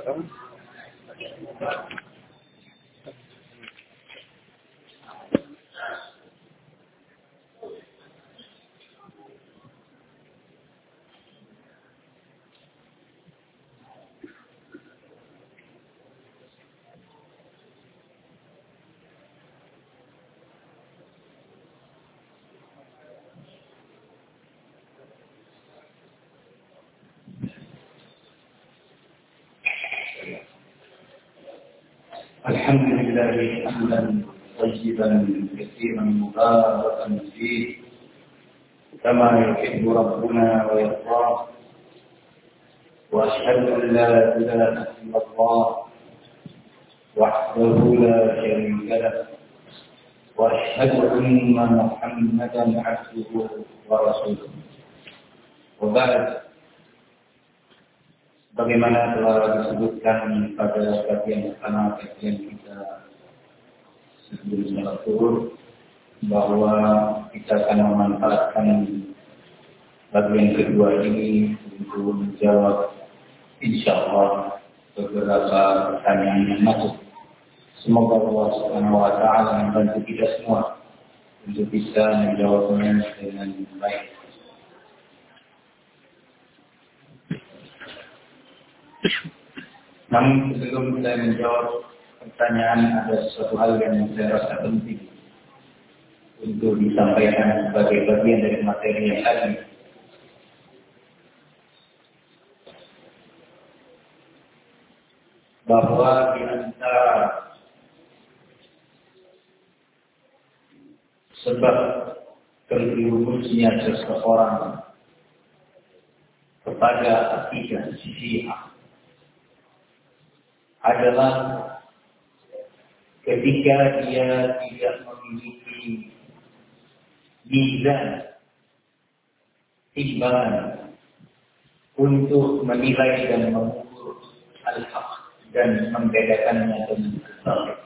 الحمد لله حمدا طيبا كثيرا مباركا فيه كما يحب ربنا ويرضاه، واشهد ان لا اله الا الله وحده لا شريك له، واشهد ان محمدا عبده ورسوله. وبعد، bagaimana telah disebutkan pada bagian pertama kajian kita sebelum salat zuhur, bahwa kita akan memanfaatkan bagian kedua ini untuk menjawab insyaallah beberapa pertanyaan yang masuk. Semoga Allah Subhanahu wa taala membantu kita semua untuk bisa menjawabnya dengan baik. Namun sebelum saya menjawab pertanyaan, ada sesuatu hal yang saya rasa penting untuk disampaikan sebagai bagian dari materi yang tadi. Bahwa di antara sebab terjerumusnya seseorang kepada akidah Syiah adalah ketika dia tidak memiliki mizan, timbangan untuk menilai dan mengukur al-haq dan membedakannya dengan al-batil.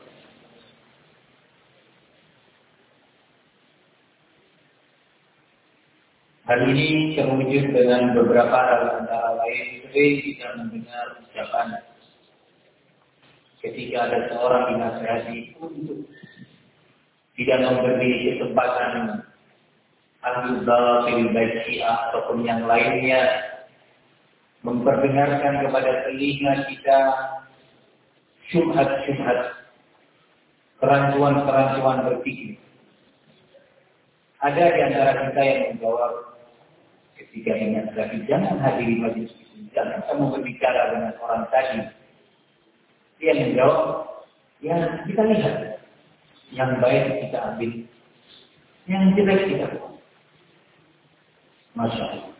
Hal ini terwujud dengan beberapa hal, antara lain sering kita mendengar ucapan ketika ada seorang dinasihati untuk tidak memberi kesempatan ahli batil baik Syiah ataupun yang lainnya memperdengarkan kepada telinga kita syubhat-syubhat, kerancuan-kerancuan berpikir. Ada di antara kita yang menjawab ketika dinasihati, jangan hadiri majelis ini, jangan kamu berbicara dengan orang tadi. Dia menjawab, ya kita lihat, yang baik kita ambil, yang jelek kita buang. Masya Allah.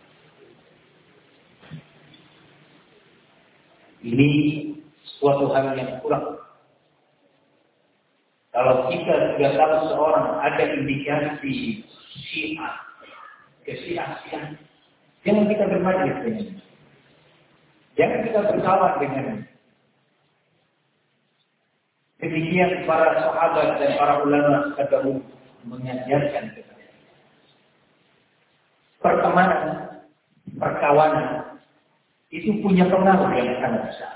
Ini suatu hal yang kurang. Kalau kita sudah tahu seorang ada indikasi Syiah, Syiah, jangan kita bermajlis dengannya. Jangan kita berkawan dengannya. Demikian para sahabat dan para ulama terdahulu mengajarkan kepada kita. Pertemanan, perkawanan itu punya pengaruh yang sangat besar.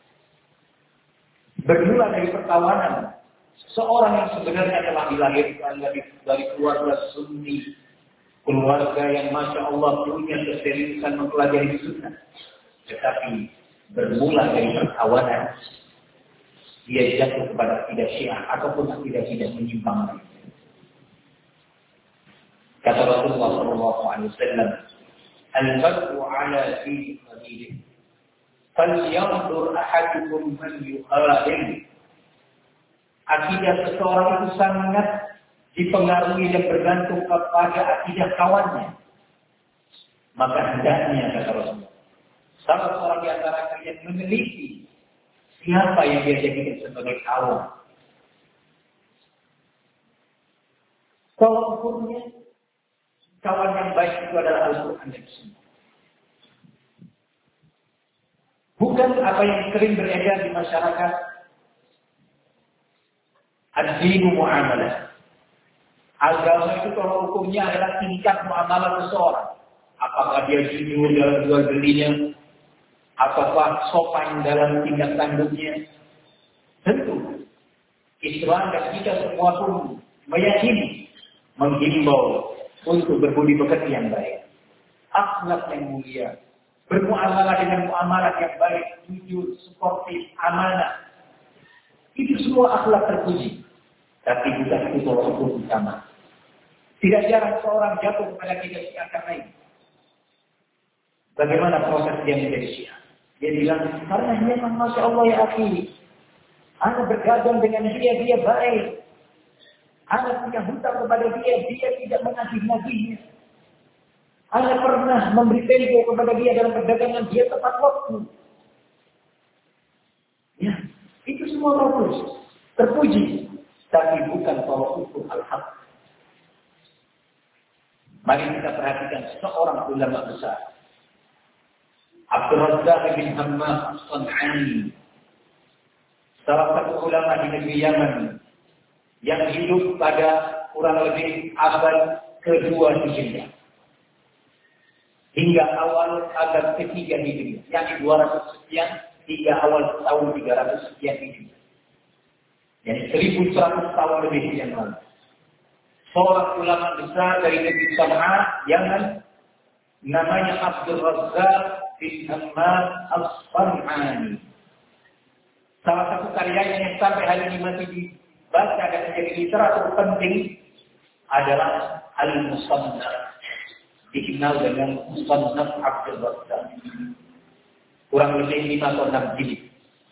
Bermula dari perkawanan, seorang yang sebenarnya telah dilahirkan dari keluarga Sunni, keluarga yang Masya Allah punya keseriusan mempelajari sunnah, tetapi bermula dari perkawanan, dia jatuh kepada akidah Syiah ataupun akidah tidak menyimpang. Kata Rasulullah SAW, "Al-bad'u ala fi qalilih, falyanzur ahadukum man yuhalil." Akidah seseorang itu sangat dipengaruhi dan bergantung kepada akidah kawannya. Maka hendaknya, kata Rasulullah, salah seorang di antara kalian meneliti siapa yang dia jadikan sebagai kawan. Kalau ukurnya, kawan yang baik itu adalah Al-Quran dan Sunnah. Bukan apa yang sering beredar di masyarakat, ad-dinu mu'amalah. Agama itu kalau hukumnya adalah tingkat muamalah seseorang. Apakah dia jujur dalam jual belinya? Apakah sopan dalam tindak tanduknya? Tentu. Islam dan kita semua pun meyakini, menghimbau untuk berbudi pekerti yang baik. Akhlak yang mulia. Bermuamalah dengan muamalah yang baik, jujur, sportif, amanah. Itu semua akhlak terpuji. Tapi bukan itu tolak ukur utama. Tidak jarang seorang jatuh kepada kita Syiah karena ini. Bagaimana proses dia menjadi Syiah? Dia bilang, karena memang Masya Allah ya akhi, Anda berdagang dengan dia baik. Anda punya hutang kepada dia tidak menagih-nagihnya. Anda pernah memberi tempo kepada dia dalam perdagangan, dia tepat waktu. Ya, itu semua bagus, terpuji, tapi bukan tolak ukur al-haq. Mari kita perhatikan seorang ulama besar, Abdul Razzaq bin Hammam As-San'ani, salah satu ulama di negeri Yaman yang hidup pada kurang lebih abad kedua Hijriah hingga awal abad ketiga Hijriah, yang 200 sekian hingga awal tahun 300 sekian Hijriah. Jadi 1100 tahun lebih yang lalu. Seorang ulama besar dari negeri Sana'a, Yaman, namanya Abdul Razzaq bin Hammam As-San'ani. Salah satu karyanya yang sampai hari ini masih dibaca dan menjadi literatur penting adalah Al-Musannaf. Dikenal dengan Musannaf Abdul Razzaq. Kurang lebih 5 atau 6 jilid.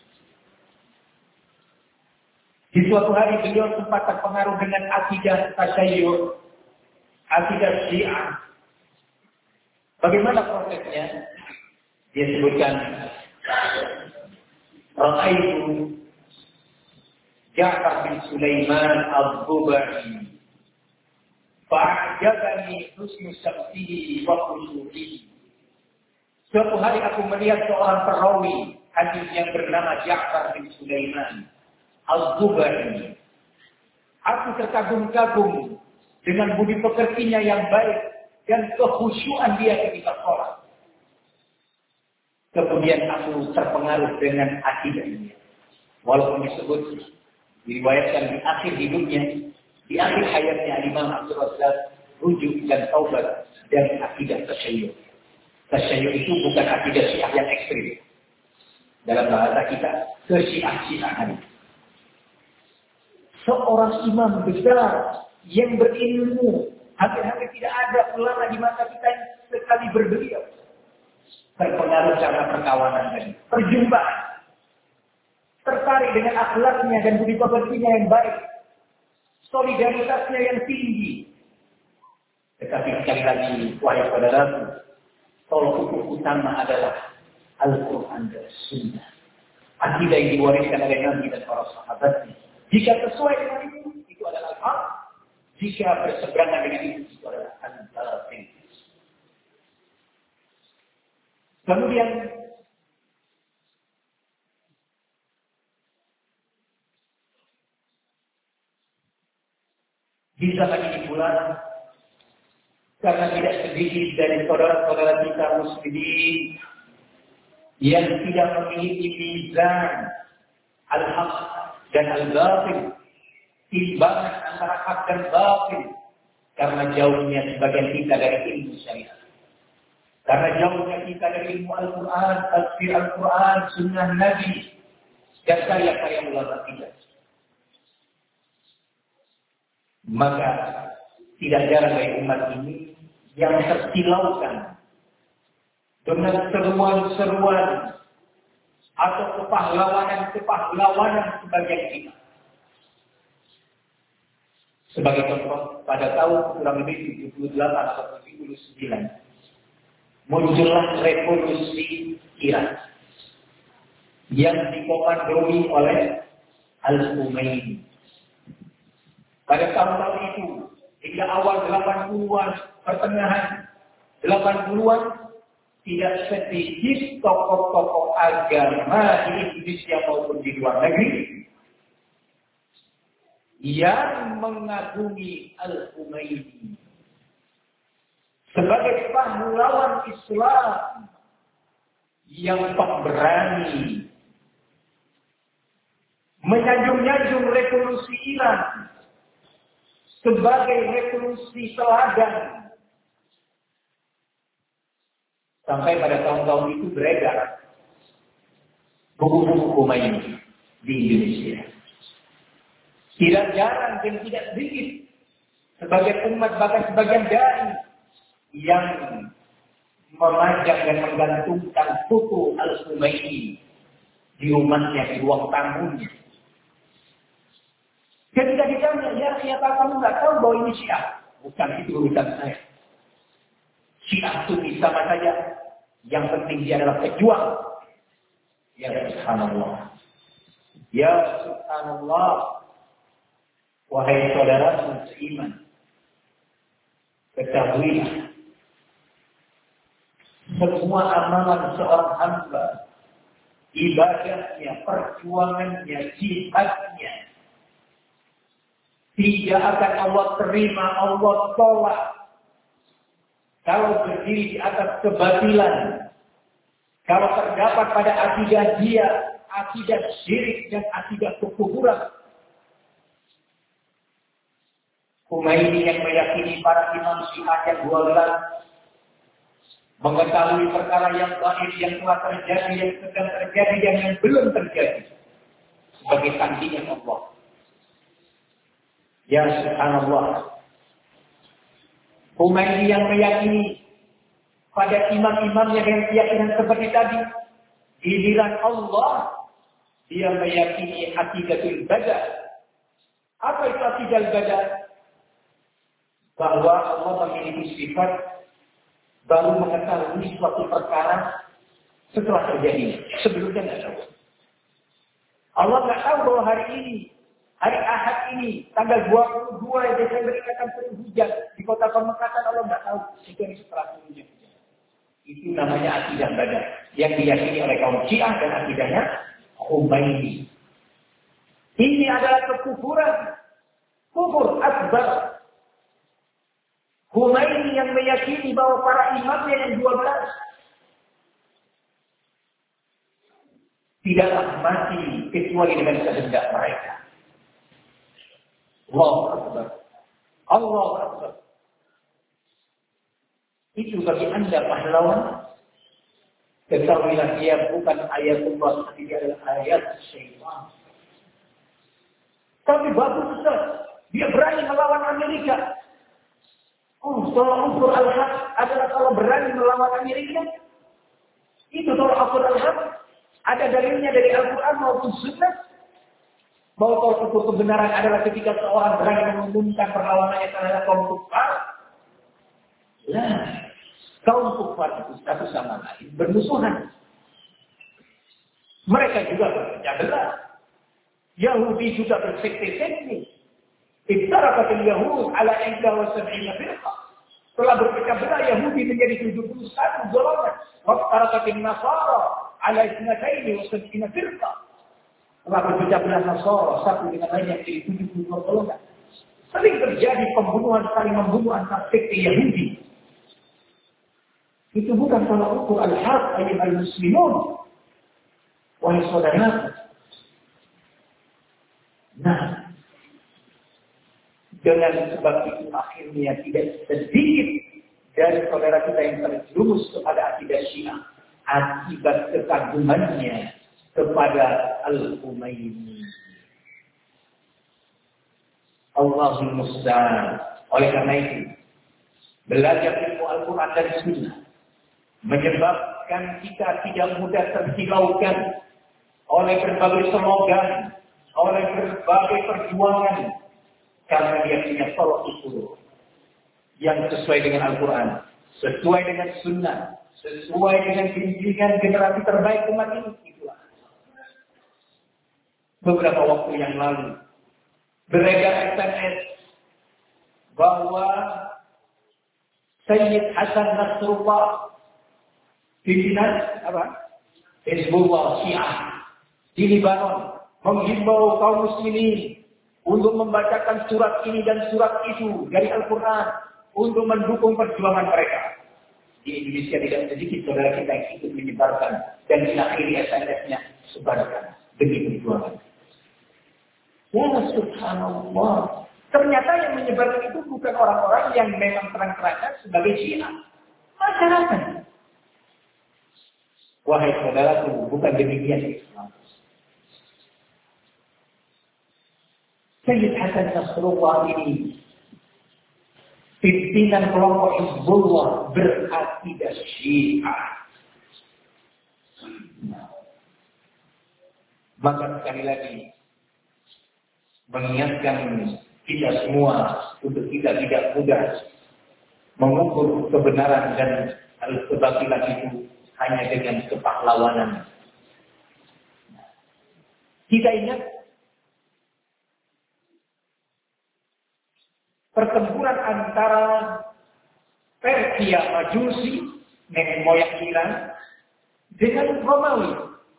Di suatu hari beliau sempat terpengaruh dengan akidah tasyayyu', akidah Syiah. Bagaimana prosesnya? Dia sebutkan, Ra'aitu Ja'far bin Sulaiman al-Dhubai fa'ajabani husnu syamsihi wa khushu'ihi. Suatu hari aku melihat seorang perawi hadis yang bernama Ja'far bin Sulaiman al-Dhubai. Aku terkagum-kagum dengan budi pekertinya yang baik dan kekhusyuan dia ketika sholat. Kemudian aku terpengaruh dengan akidahnya. Walaupun disebut, diriwayatkan di akhir hidupnya, di akhir hayatnya Imam Abdul Razzaq, rujuk dan taubat dari akidah tasyayyu'. Tasyayyu' itu bukan akidah Syiah yang ekstrim. Dalam bahasa kita, kesyiah-syiahan. Seorang imam besar yang berilmu, hampir-hampir tidak ada ulama di masa kita yang sekali berbeliau. Terpengaruh karena perkawanan tadi, perjumpaan, tertarik dengan akhlaknya dan budi pekertinya yang baik, solidaritasnya yang tinggi. Tetapi sekali lagi, wahai saudaraku, tolak ukur utama adalah Al-Quran dan Sunnah. Akidah yang diwariskan oleh Nabi dan para sahabatnya. Jika sesuai dengan itu adalah hak. Jika berseberangan dengan itu adalah al-batil. Kemudian di zaman ini pula, karena tidak sedikit dari saudara-saudara kita muslimin yang tidak memiliki mizan al-haq dan al-batil, timbangan antara hak dan batil, karena jauhnya sebagian kita dari ilmu syariat. Karena jauhnya kita dari ilmu Al-Quran, tafsir Al-Quran, sunnah Nabi, dan karya-karya ulama kita. Maka tidak jarang dari umat ini yang tersilaukan dengan seruan-seruan atau kepahlawanan sebagian kita. Sebagai contoh, pada tahun kurang lebih 78 atau 79, muncullah revolusi Irak yang dikomandoi oleh Al-Khomeini. Pada tahun-tahun itu, hingga awal 80-an, pertengahan 80-an, tidak sedikit tokoh-tokoh agama di Indonesia maupun di luar negeri yang mengagumi Al-Khomeini sebagai pahlawan Islam yang berani menyanjung-nyanjung revolusi Iran sebagai revolusi teladan. Sampai pada tahun-tahun itu beredar buku-buku Khomeini di Indonesia. Tidak jarang dan tidak sedikit sebagai umat, bahkan sebagian dai yang memajang dan menggantungkan foto Al-Khomeini di rumahnya, di ruang tamunya. Ketika ditanya, ya siapa kamu nggak tahu bahwa ini Syiah? Bukan, itu urusan saya. Syiah itu sama saja. Yang penting dia adalah pejuang. Ya subhanallah. Ya subhanallah. Wahai saudara seiman, ketahuilah, semua amalan seorang hamba, ibadahnya, perjuangannya, jihadnya, tidak akan Allah terima, Allah tolak kalau berdiri di atas kebatilan. Kalau terdapat pada akidah dia, akidah syirik dan akidah kekufuran. Khomeini yang meyakini para imam Syiah yang 12 mengetahui perkara yang gaib yang telah terjadi, yang sedang terjadi, dan yang belum terjadi sebagai tandingan Allah. Ya subhanallah. Khomeini yang meyakini pada imam-imamnya yang keyakinan seperti tadi, giliran Allah, dia meyakini aqidatul badar. Apa itu aqidatul badar? Bahwa Allah memiliki sifat baru mengetahui suatu perkara setelah terjadi. Sebelumnya tidak tahu. Allah tidak tahu bahwa hari ini, hari Ahad ini, tanggal 22 Desember ini akan turun hujan di kota Pamekasan. Allah tidak tahu. Itu yang setelah turunnya. Itu namanya akidah badar yang diyakini oleh kaum Syiah dan akidahnya Khomeini. Ini adalah kekufuran, kufur akbar. Khomeini yang meyakini bahwa para imamnya yang 12 tidaklah mati kecuali dengan kehendak mereka. Allahu Akbar. Allahu Akbar. Itu bagi Anda pahlawan. Ketahuilah dia bukan ayat Allah, tapi dia adalah ayat syaitan. Tapi bagus Ustaz, dia berani melawan Amerika. Oh, tolak ukur al-haq adalah kalau berani melawan Amerika. Itu tolak ukur al-haq. Ada dalilnya dari Al-Quran maupun Sunnah. Bahwa tolak ukur kebenaran adalah ketika seorang berani mengumumkan perlawanannya terhadap kaum kufar. Nah, kaum kufar itu satu sama lain bermusuhan. Mereka juga berpecah belah. Yahudi juga bersekte-sekte. Iftarakat al-Yahud ala 71 firqah. Telah berpecah belah Yahudi menjadi 71 golongan. Waftarakat al-Nasara ala 72 firqah. Telah berpecah belah Nasara satu dengan lainnya menjadi 72 golongan. Sering terjadi pembunuhan, saling membunuh antar sekte Yahudi. Itu bukan tolak ukur al-haq ayyuhal muslimun. Wahai saudara. Nah, dengan sebab itu akhirnya tidak sedikit dari saudara kita yang terjerumus kepada akidah Syiah akibat kekagumannya kepada Al-Khomeini. Allahul musta'an. Oleh karena itu, belajar ilmu Al-Quran dan Sunnah menyebabkan kita tidak mudah tersilaukan oleh berbagai slogan, oleh berbagai perjuangan, karena dia punya tolak ukur yang sesuai dengan Al-Quran, sesuai dengan Sunnah, sesuai dengan bimbingan generasi terbaik umat ini. Itulah. Beberapa waktu yang lalu beredar SMS bahwa Sayyid Hasan Nasrullah, pimpinan Hizbullah Syiah di Libanon, menghimbau kaum muslimin untuk membacakan surat ini dan surat itu dari Al-Quran untuk mendukung perjuangan mereka. Di Indonesia tidak sedikit saudara kita yang ikut menyebarkan dan mengakhiri SMS-nya sebarkan demi perjuangan. Ya subhanallah. Ternyata yang menyebarkan itu bukan orang-orang yang memang terang-terangan sebagai Syiah. Masyarakat. Wahai saudaraku, bukan demikian Islam. Sayyid Hasan Nasrullah ini pimpinan kelompok Hizbullah berakidah Syiah. Maka sekali lagi mengingatkan kita semua untuk kita tidak mudah mengukur kebenaran dan kebatilan itu hanya dengan kepahlawanan. Kita ingat pertempuran antara Persia Majusi, nenek moyang Iran, dengan Romawi.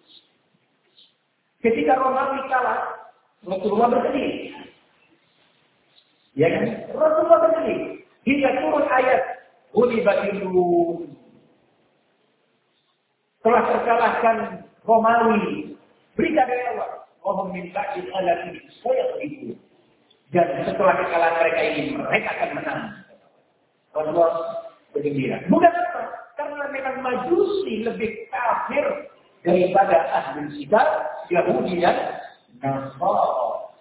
Ketika Romawi kalah, Rasulullah bersedih. Ya kan? Rasulullah bersedih. Hingga turun ayat, "Ghulibatir Rum." Telah terkalahkan Romawi. Berita dari Allah, "Wahum min ba'di ghalabihim sayaghlibun." Dan setelah kekalahan mereka ini, mereka akan menang. Rasulullah bergembira. Bukan apa? Karena memang Majusi lebih kafir daripada ahli kitab Yahudi dan Nasrani.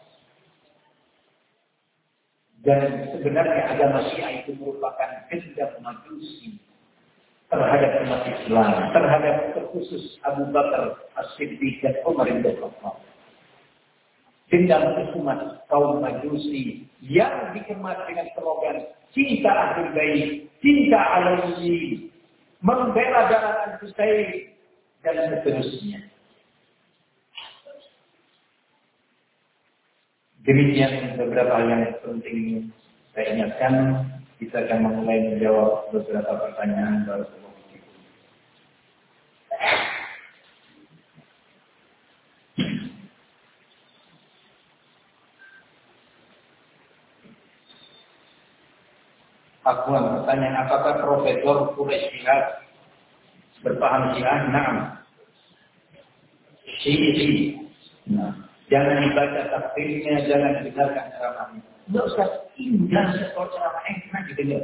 Dan sebenarnya agama Syiah itu merupakan dendam Majusi terhadap umat Islam, terhadap terkhusus Abu Bakar As-Siddiq dan Umar bin Khattab. Dendam umat kaum Majusi yang dikemas dengan slogan cinta Ahlul Bait, cinta Ali, membela darah Al-Husain dan seterusnya. Demikian beberapa hal yang penting saya ingatkan. Kita akan mulai menjawab beberapa pertanyaan dari semua. Akuan pertanyaan, apakah Profesor Quraisy Shihab berpaham Syiah? Naam. Syi'i. Nah, jangan dibaca tafsirnya, jangan didengarkan ceramahnya. Tidak usah indah sekolah ceramah enak didengar.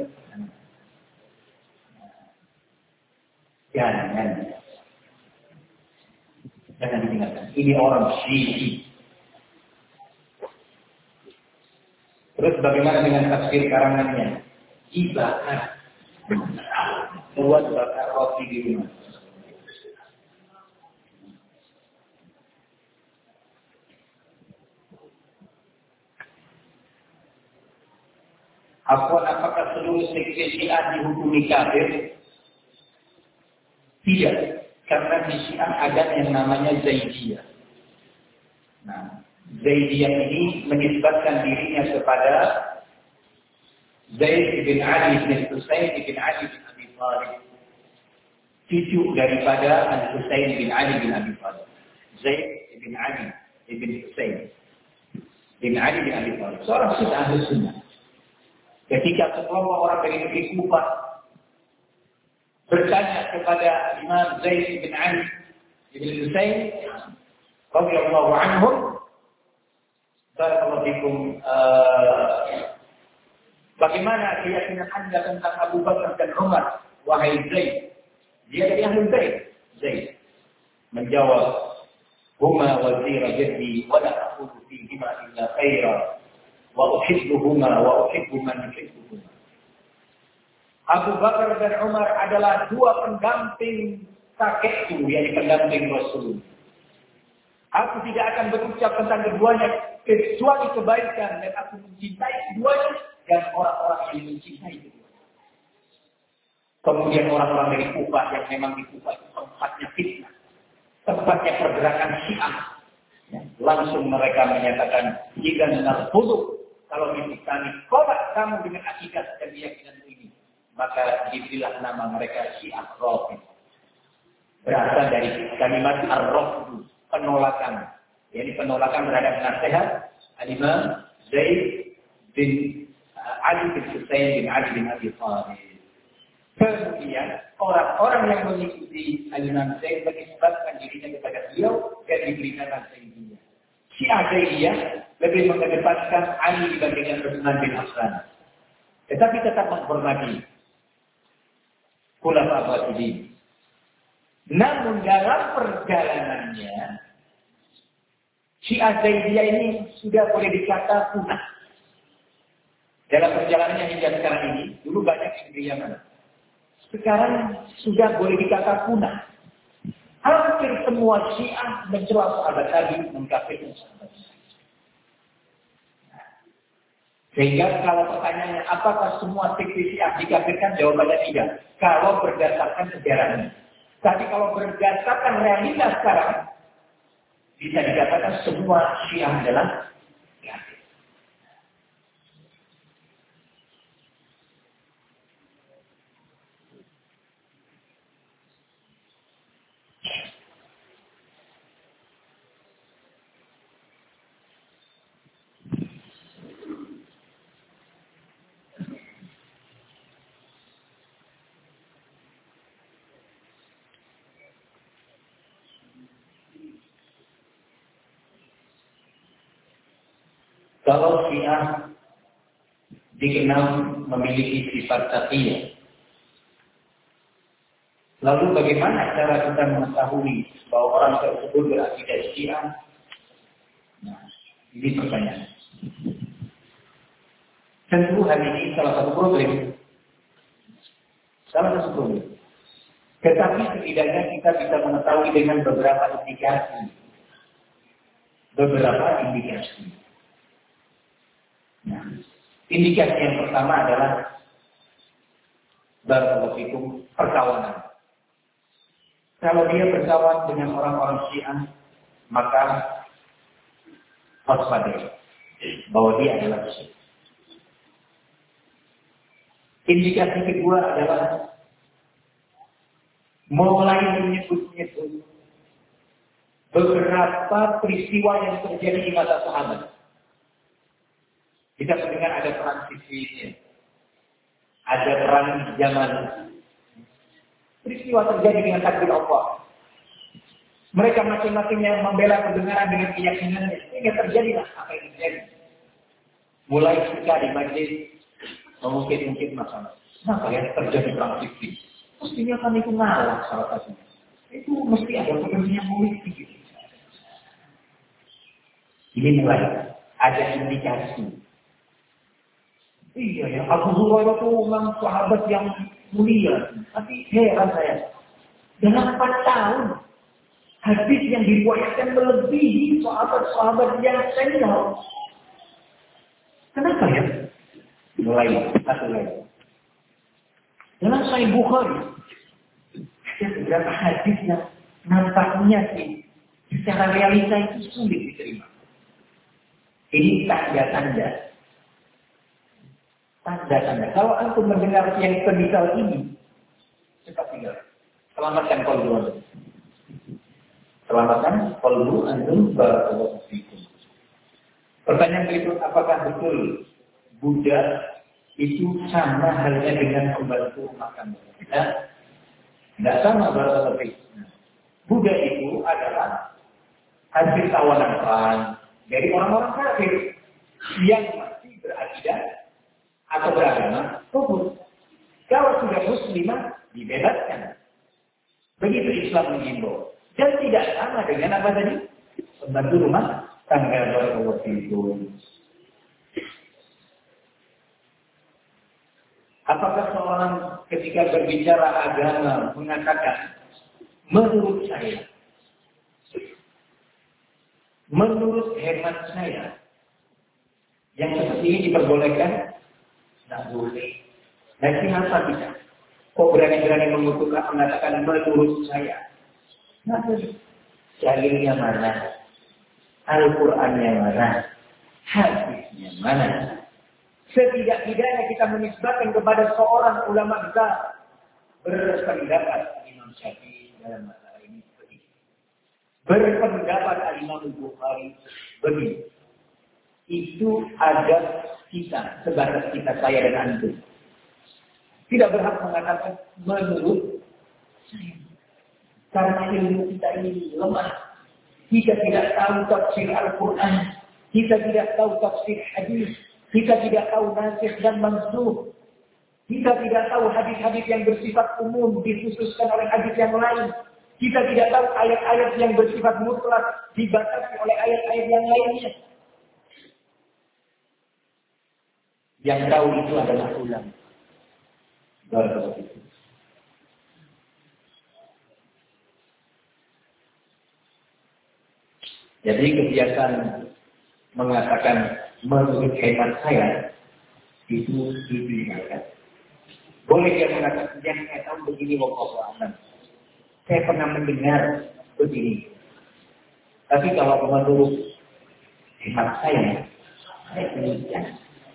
Jangan didengarkan. Ini orang Syi'i. Terus bagaimana dengan tafsir karangannya? Dibakar. Buat bakar roti di rumah. Apakah seluruh sekte Syiah dihukumi kafir? Tidak, karena di Syiah ada yang namanya Zaidiyah. Nah, Zaidiyah ini menisbatkan dirinya kepada Zaid bin Ali bin Husain bin Ali bin Abi Thalib, cucu daripada Al-Husain bin Ali bin Abi Thalib. Zaid bin Ali bin Husain bin Ali bin Abi Thalib, seorang Ahlu Sunnah. Ketika sekelompok orang dari negeri Kufah bertanya kepada Imam Zaid bin Ali bin Husain radhiyallahu anhum, barakallahu fikum, bagaimana keyakinan Anda tentang Abu Bakar dan Umar, wahai Zaid? Dia dari Ahlul Bait. Zaid menjawab, "Huma wazira jaddi wa la aqulu fihima illa khaira wa uhibbuhuma wa uhibbu man yuhibbuhuma." Abu Bakar dan Umar adalah dua pendamping kakekku, yakni pendamping Rasul. Aku tidak akan berucap tentang keduanya kecuali kebaikan, dan aku mencintai keduanya dan orang-orang yang mencintai keduanya. Kemudian orang-orang dari Kufah yang memang di Kufah itu tempatnya fitnah, tempatnya pergerakan Syiah. Ya, langsung mereka menyatakan, jika narfuduk, kalau kami kolak kamu dengan akidah dan keyakinan ini, maka diberilah nama mereka Syiah Rafidhah. Berasal dari kalimat ar-rafd, penolakan. Jadi penolakan terhadap nasihat Al-Imam Zaid bin Ali bin Husain bin Ali bin Abi Thalib. Kemudian orang-orang yang mengikuti Al-Imam Zaid menisbatkan dirinya kepada beliau dan diberikan Zaidiyah. Syiah Zaidiyah lebih mengedepankan Ali dibandingkan Utsman bin Affan. Tetapi tetap menghormati Khulafaur Rasyidin. Namun dalam perjalanannya Syiah Zaidiyah ini sudah boleh dikata punah. Dalam perjalanannya hingga sekarang ini, dulu banyak yang di Yaman. Sekarang sudah boleh dikata punah. Hampir semua Syiah mencela sahabat Nabi, mengkafirkan sahabat Nabi. Sehingga kalau pertanyaannya apakah semua sekte Syiah dikafirkan, jawabannya tidak. Kalau berdasarkan sejarahnya. Tapi kalau berdasarkan realitas sekarang, bisa dikatakan semua Syiah adalah kafir. Kalau Syiah dikenal memiliki sifat taqiyah, lalu bagaimana cara kita mengetahui bahwa orang tersebut berakidah Syiah? Nah, ini pertanyaan. Tentu hal ini salah satu problem. Salah satu problem. Tetapi setidaknya kita bisa mengetahui dengan beberapa indikasi. Beberapa indikasi. Nah, indikasi yang pertama adalah barakallahu fikum, perkawanan. Kalau dia berkawan dengan orang-orang Syiah, maka waspada bahwa dia adalah Syiah. Indikasi kedua adalah mulai menyebut-nyebut beberapa peristiwa yang terjadi di masa sahabat. Kita mendengar ada perang Siffin, ada perang Jamal. Peristiwa terjadi dengan takdir Allah. Mereka masing-masing yang membela kebenaran dengan keyakinannya. Sehingga terjadilah apa yang terjadi. Mulai ketika di majlis mengungkit-ungkit masalah. Kenapa ya terjadi perang Siffin? Mestinya kan itu ngalah salah satunya. Itu mesti ada kepentingan politik. Ini mulai ada indikasi. Iya ya, Abu Hurairah itu memang sahabat yang mulia. Tapi heran saya. Dalam 4 tahun, hadis yang diriwayatkan melebihi sahabat-sahabat yang senior. Kenapa ya? Mulai satu lagi. Dalam Sahih Bukhari, ada beberapa hadis yang nampaknya sih secara realita itu sulit diterima. Ini tanda-tanda. Tanda-tanda. Kalau antum mendengar yang semisal ini, cepat tinggal. Selamatkan kolbu antum. Selamatkan kolbu antum barakallahu fikum. Pertanyaan berikut, apakah betul Buddha itu sama halnya dengan pembantu rumah tangga? Tidak sama barakallahu fikum. Buddha itu adalah hasil tawanan perang dari orang-orang kafir yang masih berakidah atau beragama kufur. Kalau sudah muslimah dibebaskan. Begitu Islam mengimbau. Dan tidak sama dengan apa tadi? Pembantu rumah tangga barakallahu fikum. Apakah seorang ketika berbicara agama mengatakan menurut saya, menurut hemat saya, yang seperti ini diperbolehkan? Tidak boleh. Dan siapa bisa? Kok berani-berani mengutukkan mengatakan menurut saya? Nah, dalilnya mana? Al-Qur'annya mana? Hadisnya mana? Setidak-tidaknya kita menisbatkan kepada seorang ulama besar berpendapat Imam Syafi'i dalam masalah ini begitu. Berpendapat Imam Bukhari begitu. Itu ada kita, sebatas kita, saya dan antum. Tidak berhak mengatakan menurut saya. Karena ilmu kita ini lemah. Kita tidak tahu tafsir Al-Quran. Kita tidak tahu tafsir hadis. Kita tidak tahu nasikh dan mansukh. Kita tidak tahu hadis-hadis yang bersifat umum dikhususkan oleh hadis yang lain. Kita tidak tahu ayat-ayat yang bersifat mutlak dibatasi oleh ayat-ayat yang lainnya. Yang tahu itu adalah ulama. Jadi kebiasaan mengatakan menurut hemat saya itu ditinggalkan. Boleh dia mengatakan yang saya tahu begini wallahu a'lam. Saya pernah mendengar begini. Tapi kalau menurut hemat saya demikian.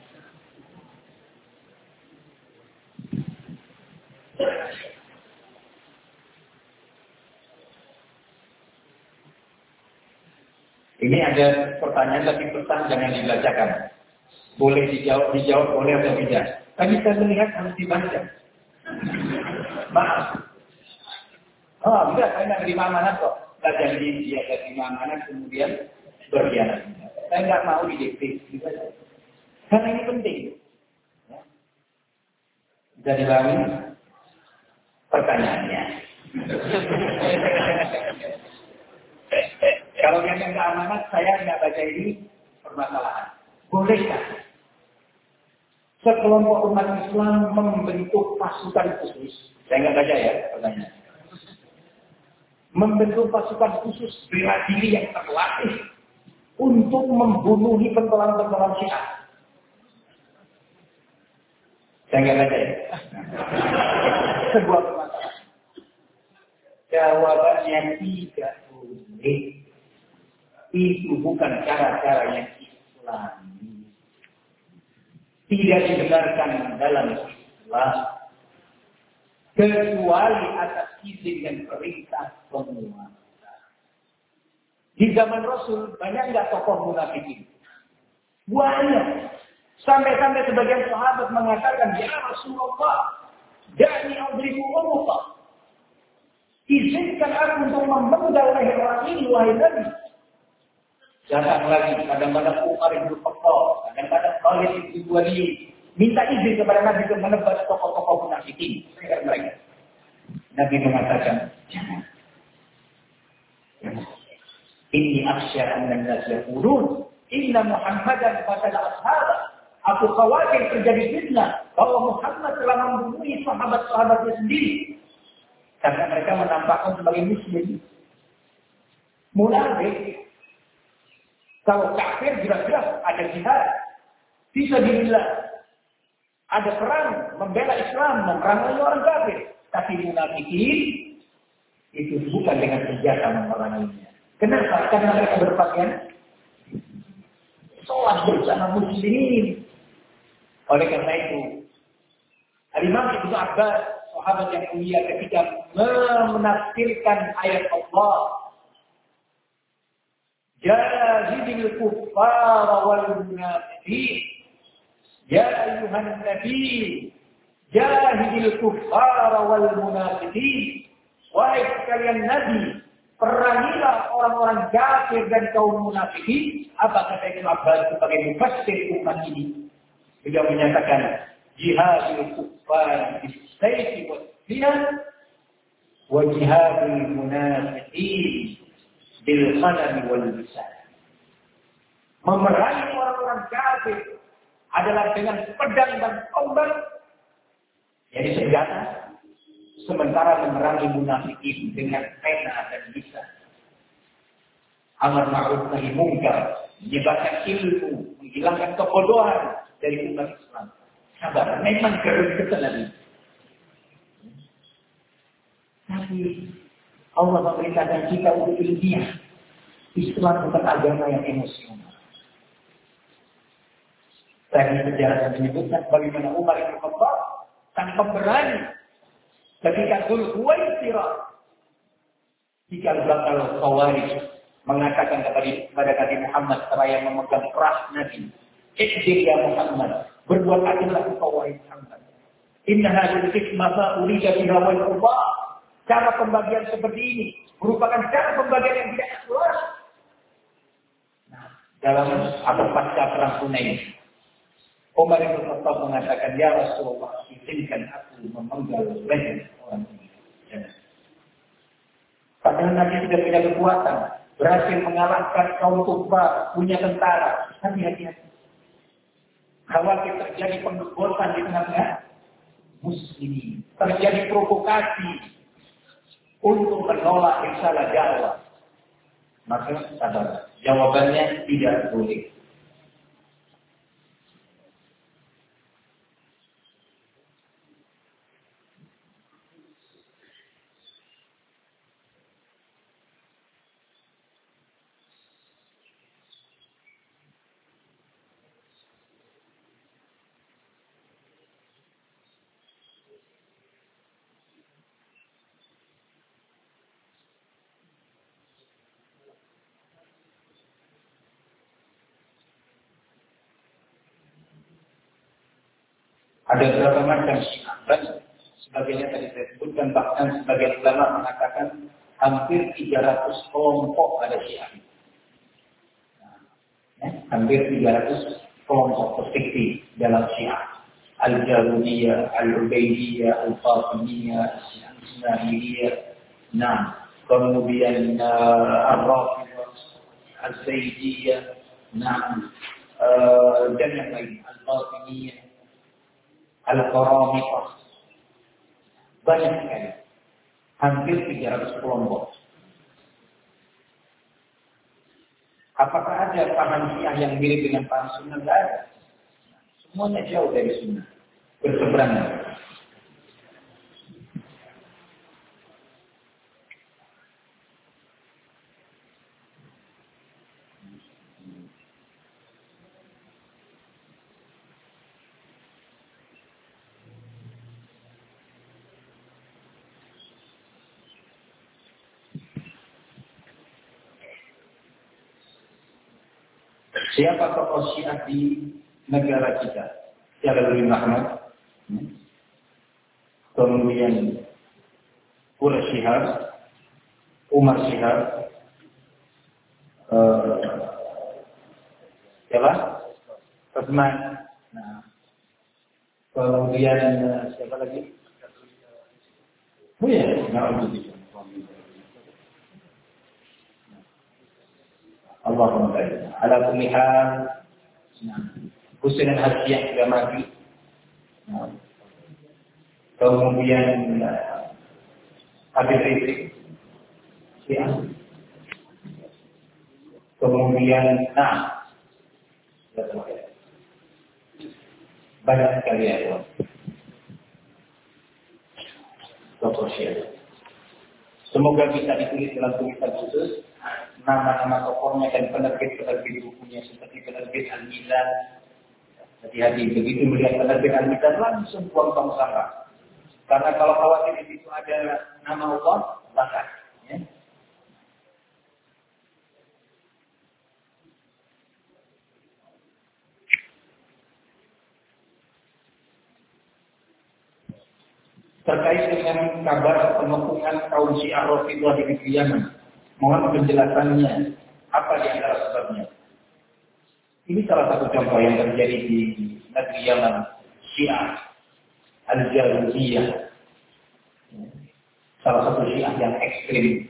Ini ada pertanyaan tapi pesan jangan dibacakan. Boleh dijawab boleh atau tidak. Tapi saya melihat harus dibaca. Maaf. Oh, enggak, saya nggak terima amanat kok. Nggak janji dia terima amanat kemudian berkhianat. Saya nggak mau didikte. Karena ini penting. Bisa dipahami pertanyaannya. Kalau yang nggak amanat, saya nggak baca ini permasalahan. Bolehkah sekelompok umat Islam membentuk pasukan khusus? Saya nggak baca ya pertanyaan. Membentuk pasukan khusus bela diri yang terlatih untuk membunuhi pentolan-pentolan Syiah. Saya nggak baca ya. Sebuah permasalahan. Jawabannya tidak boleh. Itu bukan cara-cara yang Islami. Tidak dibenarkan dalam Islam. Kecuali atas izin dan perintah penguasa. Di zaman Rasul banyak nggak tokoh munafikin? Banyak. Sampai-sampai sebagian sahabat mengatakan, ya Rasulullah, da'ni adribu unuqah. Izinkan aku untuk memenggal leher orang ini, wahai Nabi. Datang lagi, kadang-kadang Umar bin Khattab, kadang-kadang Khalid bin Walid, minta izin kepada Nabi untuk menebas tokoh-tokoh munafikin mereka. Nabi mengatakan, jangan. Inni akhsha anna an-nas yaqulun inna Muhammadan qatala ashabah. Aku khawatir terjadi fitnah bahwa Muhammad telah membunuh sahabat-sahabatnya sendiri. Karena mereka menampakkan sebagai muslim. Munafik. Kalau kafir jelas-jelas ada jihad. Fisabilillah. Ada perang membela Islam, memerangi orang kafir. Tapi munafikin itu bukan dengan senjata memeranginya. Kenapa? Karena mereka berpakaian sholat bersama muslimin. Oleh karena itu, Al-Imam Ibnu Abbas, sahabat yang mulia, ketika menafsirkan ayat Allah, Jahidil kuffara wal munafiqin, ya ayuhan nabi, jahidil kuffara wal munafiqin. Wahai sekalian nabi, perangilah orang-orang kafir dan kaum munafikin. Apa kata Ibnu Abbas sebagai mufassir umat ini? Beliau menyatakan, jihadul kuffar bis-sayfi was-sinan wa jihadul munafiqin bil-qalam wal-lisan. Memerangi orang-orang kafir adalah dengan pedang dan tombak, jadi senjata. Sementara memerangi munafikin dengan pena dan lisan. Amar ma'ruf nahi mungkar, menyebarkan ilmu, menghilangkan kebodohan dari umat Islam. Sabar, memang gerus-gerus lagi. Tapi Allah memerintahkan kita untuk ilmiah. Islam bukan agama yang emosional. Tadi sejarah menyebutkan bagaimana Umar bin Khattab tanpa berani ketika Dzulhuwaisirah jika bakal Khawarij mengatakan kepada Nabi Muhammad seraya memegang kerah Nabi, "Ikdir ya Muhammad, berbuat adillah engkau wahai Muhammad." Inna hadhihi hikmah urida biha wal qurba. Cara pembagian seperti ini merupakan cara pembagian yang tidak akurat. Nah, dalam atau pasca perang Hunain, Umar bin Khattab mengatakan, ya Rasulullah, izinkan aku memenggal leher orang ini. Padahal Nabi sudah punya kekuatan, berhasil mengalahkan kaum kufar, punya tentara. Tapi hati-hati. Khawatir terjadi pengebosan di tengah-tengah muslimin, terjadi provokasi untuk menolak risalah dakwah. Maka sabar. Jawabannya tidak boleh. Ada beberapa macam syiah. Sebagainya tadi saya sebutkan, bahkan sebagian ulama mengatakan hampir 300 kelompok ada syiah. Hampir 300 kelompok perspektif dalam syiah. Al-Jarudiyah, Al-Ubaidiyah, Al-Fatimiyah, Al-Ismailiyah. Nah, kemudian Al-Rafidhah, Al-Zaidiyah. Nah, dan yang lain, Al-Fatimiyah, Al-Qaramithah. Banyak sekali. Hampir 300 kelompok. Apakah ada paham syiah yang mirip dengan paham sunnah? Tidak ada. Semuanya jauh dari sunnah. Berseberangan. Siapa tokoh syiah di negara kita? Jalaladdin Ahmad. Kemudian Quraish Shihab, Umar Shihab, siapa? Utsman. Nah, kemudian siapa lagi? Oh ya, Naudzubillah. Allahumma barik. Ala kulli hal. Husain al-Hasiyah sudah mati. Kemudian Habib Rizik. Kemudian banyak sekali ya, tokoh syiah. Semoga bisa ditulis dalam tulisan khusus nama-nama tokohnya dan penerbit-penerbit bukunya seperti penerbit Al-Mizan. Hati-hati, begitu melihat penerbit Al-Mizan langsung buang tong sampah. Karena kalau khawatir di situ ada nama Allah, bakar. Ya. Terkait dengan kabar pengepungan kaum Syiah Rafidhah di negeri Yaman, mohon penjelasannya. Apa di antara sebabnya? Ini salah satu contoh yang terjadi di negeri Yaman, Syiah Al-Jarudiyah. Salah satu Syiah yang ekstrim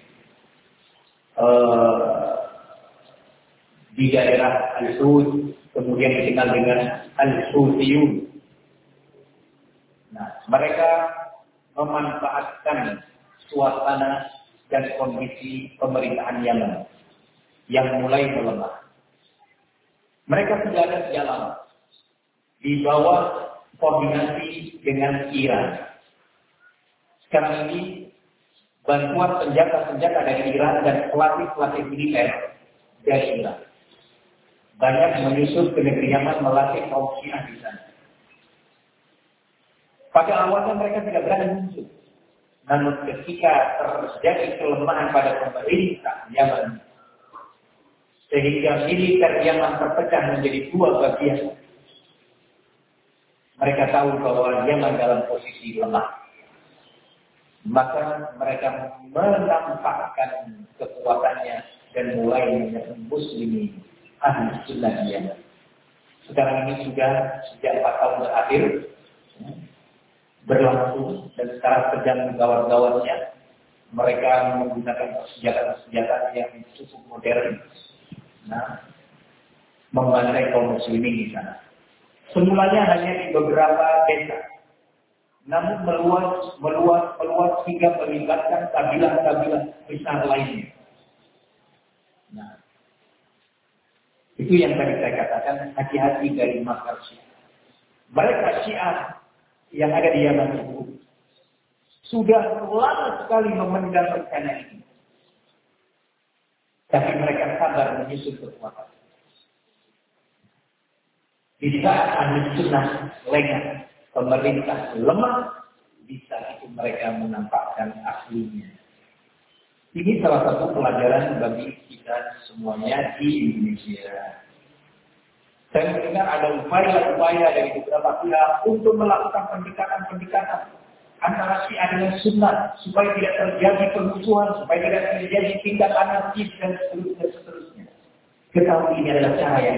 di daerah Al-Sud, kemudian dikenal dengan Al-Sufiyun. Nah, mereka memanfaatkan suasana dan kondisi pemerintahan Yaman yang mulai melemah. Mereka sudah ada sejak lama di bawah koordinasi dengan Iran. Sekarang ini bantuan senjata-senjata dari Iran dan pelatih-pelatih militer dari Iran banyak menyusup ke negeri Yaman melatih kaum Syiah di sana. Pada awalnya mereka tidak berani muncul. Namun ketika terjadi kelemahan pada pemerintah Yaman, sehingga militer Yaman terpecah menjadi dua bagian, Mereka tahu bahwa Yaman dalam posisi lemah. Maka mereka menampakkan kekuatannya dan mulai menyerang muslimin ahli sunnah di Yaman. Sekarang ini sudah sejak 4 tahun terakhir berlangsung dan sekarang sedang gawat-gawatnya. Mereka menggunakan senjata-senjata yang cukup modern, membantai kaum muslimin di sana. Semulanya hanya di beberapa desa, namun meluas hingga melibatkan kabilah-kabilah besar lainnya. Nah, itu yang tadi saya katakan, hati-hati dari makar Syiah. Mereka Syiah yang ada di Yaman itu sudah lama sekali memendam rencana ini. Tapi mereka sabar menyusun kekuatan. Di saat ahli sunnah lengah, pemerintah lemah, bisa itu mereka menampakkan aslinya. Ini salah satu pelajaran bagi kita semuanya di Indonesia. Saya mendengar ada upaya-upaya dari beberapa pihak untuk melakukan pendekatan-pendekatan antara Syiah dengan Sunnah supaya tidak terjadi permusuhan, supaya tidak terjadi tingkat anarkis dan seterusnya. Ketahui ini adalah cara yang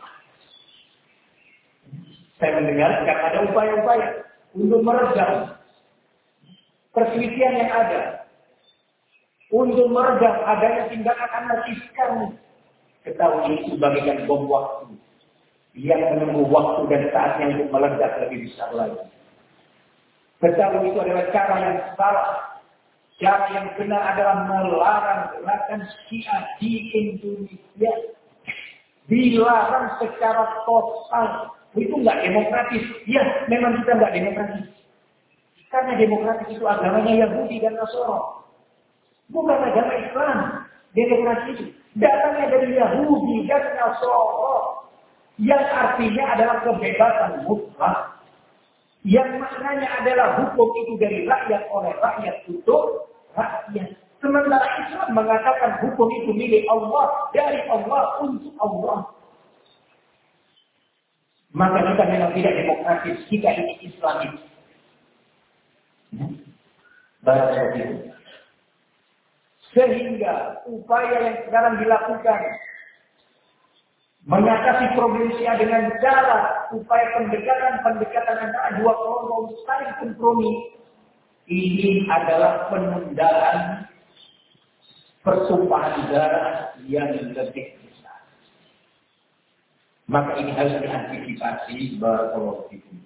saya mendengar karena ada upaya-upaya untuk meredam perselisihan yang ada, untuk meredam adanya tindakan anarkis kami. Ketahui itu bagaikan bom waktu yang menunggu waktu dan saatnya untuk meledak lebih besar lagi. Ketahui itu adalah cara yang salah. Cara yang benar adalah melarang gerakan Syiah di Indonesia. Dilarang secara total. Itu nggak demokratis. Ya, memang kita nggak demokratis. Karena demokratis itu agamanya Yahudi dan Nasrani. Bukan agama Islam. Demokrasi itu datangnya dari Yahudi dan Nasrani. Yang artinya adalah kebebasan mutlak. Yang maknanya adalah hukum itu dari rakyat oleh rakyat untuk rakyat. Sementara Islam mengatakan hukum itu milik Allah, dari Allah untuk Allah. Maka kita memang tidak demokratis jika ini Islamis. Bahasa itu. Sehingga upaya yang sekarang dilakukan mengatasi problem Syiah dengan cara upaya pendekatan antara dua kelompok saling kompromi. Ini adalah penundaan pertumpahan darah yang lebih besar. Maka ini harus diantisipasi barakallahu fikum.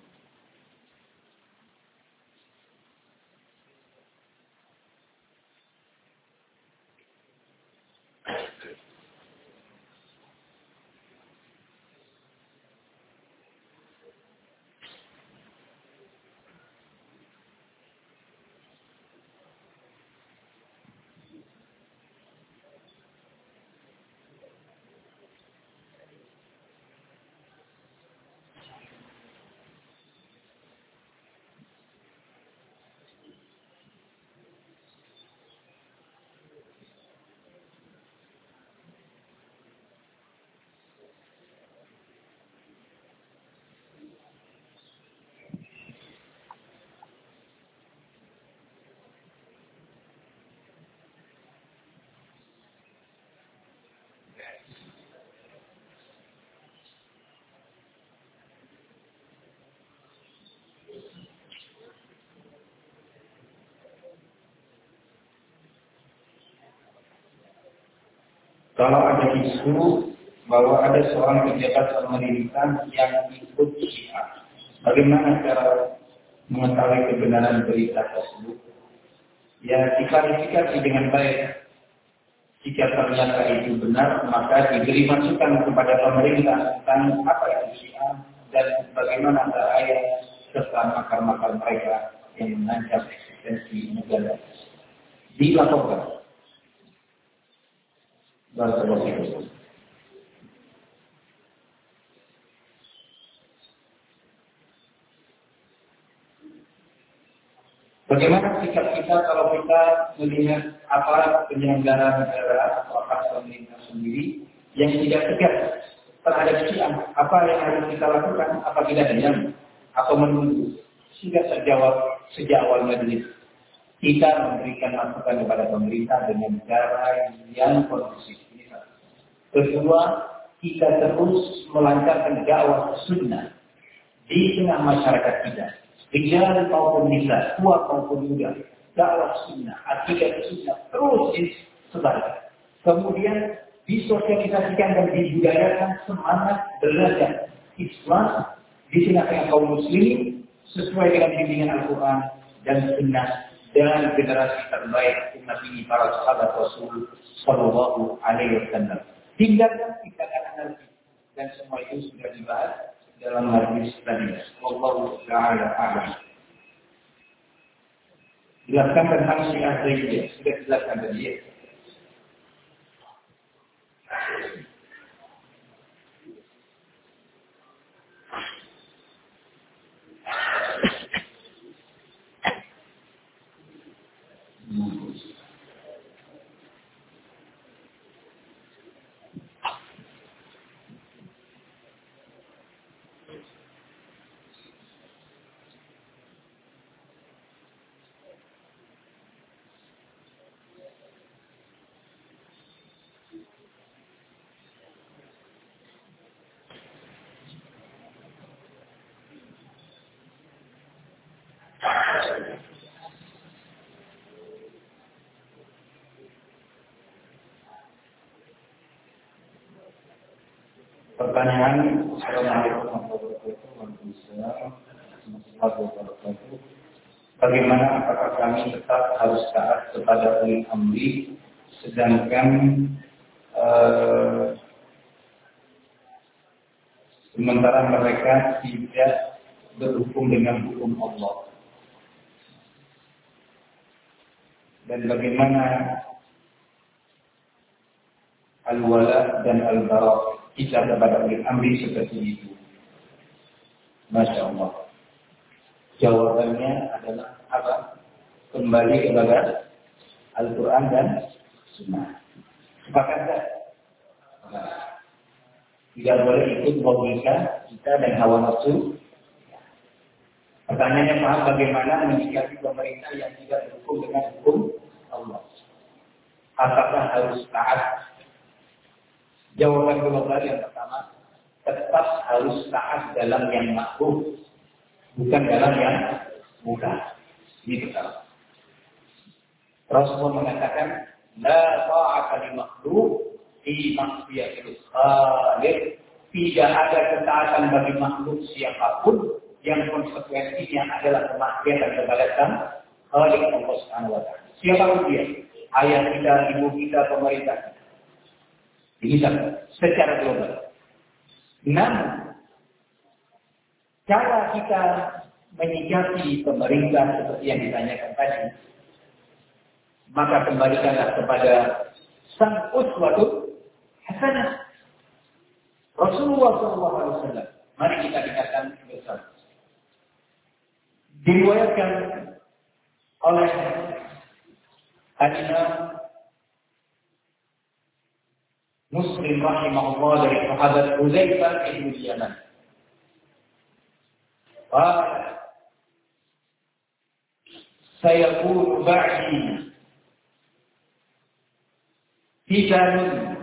Kalau ada isu bahwa ada seorang pejabat pemerintah yang ikut Syiah, bagaimana cara mengetahui kebenaran berita tersebut? Ya, diklarifikasi dengan baik. Jika ternyata itu benar, maka diberi masukan kepada pemerintah tentang apa itu Syiah dan bagaimana bahaya serta makar-makar mereka yang mengancam eksistensi negara. Dilaporkan. Barakallahu. Bagaimana sikap kita kalau kita melihat aparat penyelenggara negara atau aparat pemerintah sendiri yang tidak tegas terhadap Syiah? Apa yang harus kita lakukan? Apa kita diam? atau menunggu. Sudah sejak awal majelis. Kita memberikan masukan kepada pemerintah dengan cara yang kondusif. Ini satu. Kedua, kita terus melancarkan dakwah sunnah di tengah masyarakat kita. Rijal maupun nisa, tua maupun muda. Dakwah sunnah, akidah sunnah terus disebarkan. Kemudian disosialisasikan dan dibudayakan semangat belajar Islam di tengah-tengah kaum muslimin sesuai dengan bimbingan Al-Quran dan sunnah dan generasi terbaik umat ini para sahabat Rasul Sallallahu Alaihi Wasallam. Tinggalkan tindakan anarki dan semua itu sudah dibahas dalam hadis tadi. Wallahu ta'ala a'lam. Jelaskan tentang Syiah Zaidiyah. Sudah jelaskan tadi ya. Pertanyaan, Assalamualaikum warahmatullahi wabarakatuh. Bagaimana apakah kami tetap harus taat kepada ulil amri, sedangkan sementara mereka tidak berhukum dengan hukum Allah? Dan bagaimana al-wala dan al-bara kita kepada ulil amri seperti itu? Masya Allah. Jawabannya adalah apa? Kembali kepada Al-Quran dan Sunnah. Sepakat tak? Tidak boleh ikut logika kita dan hawa nafsu. Pertanyaannya, paham bagaimana menyikapi pemerintah yang tidak berhukum dengan hukum Allah? Apakah harus taat? Jawaban global yang pertama, tetap harus taat dalam yang makruh, bukan dalam yang mubah. Ini pertama. Rasulullah mengatakan, la ta'ata li makruh fi maksiatil khaliq. Tidak ada ketaatan bagi makhluk siapapun yang konsekuensinya adalah kemaksiatan kepada Sang Khaliq Allah Subhanahu wa taala. Siapapun dia, ayah kita, ibu kita, pemerintah kita. Ini secara global. Namun, cara kita menyikapi pemerintah seperti yang ditanyakan tadi, maka kembalikanlah kepada sang uswatun hasanah, Rasulullah SAW. Mari kita dengarkan bersama. Diriwayatkan oleh Al-Imam Muslim rahimahullah dari sahabat Hudzaifah bin Yaman. Sayakunu ba'di fitanun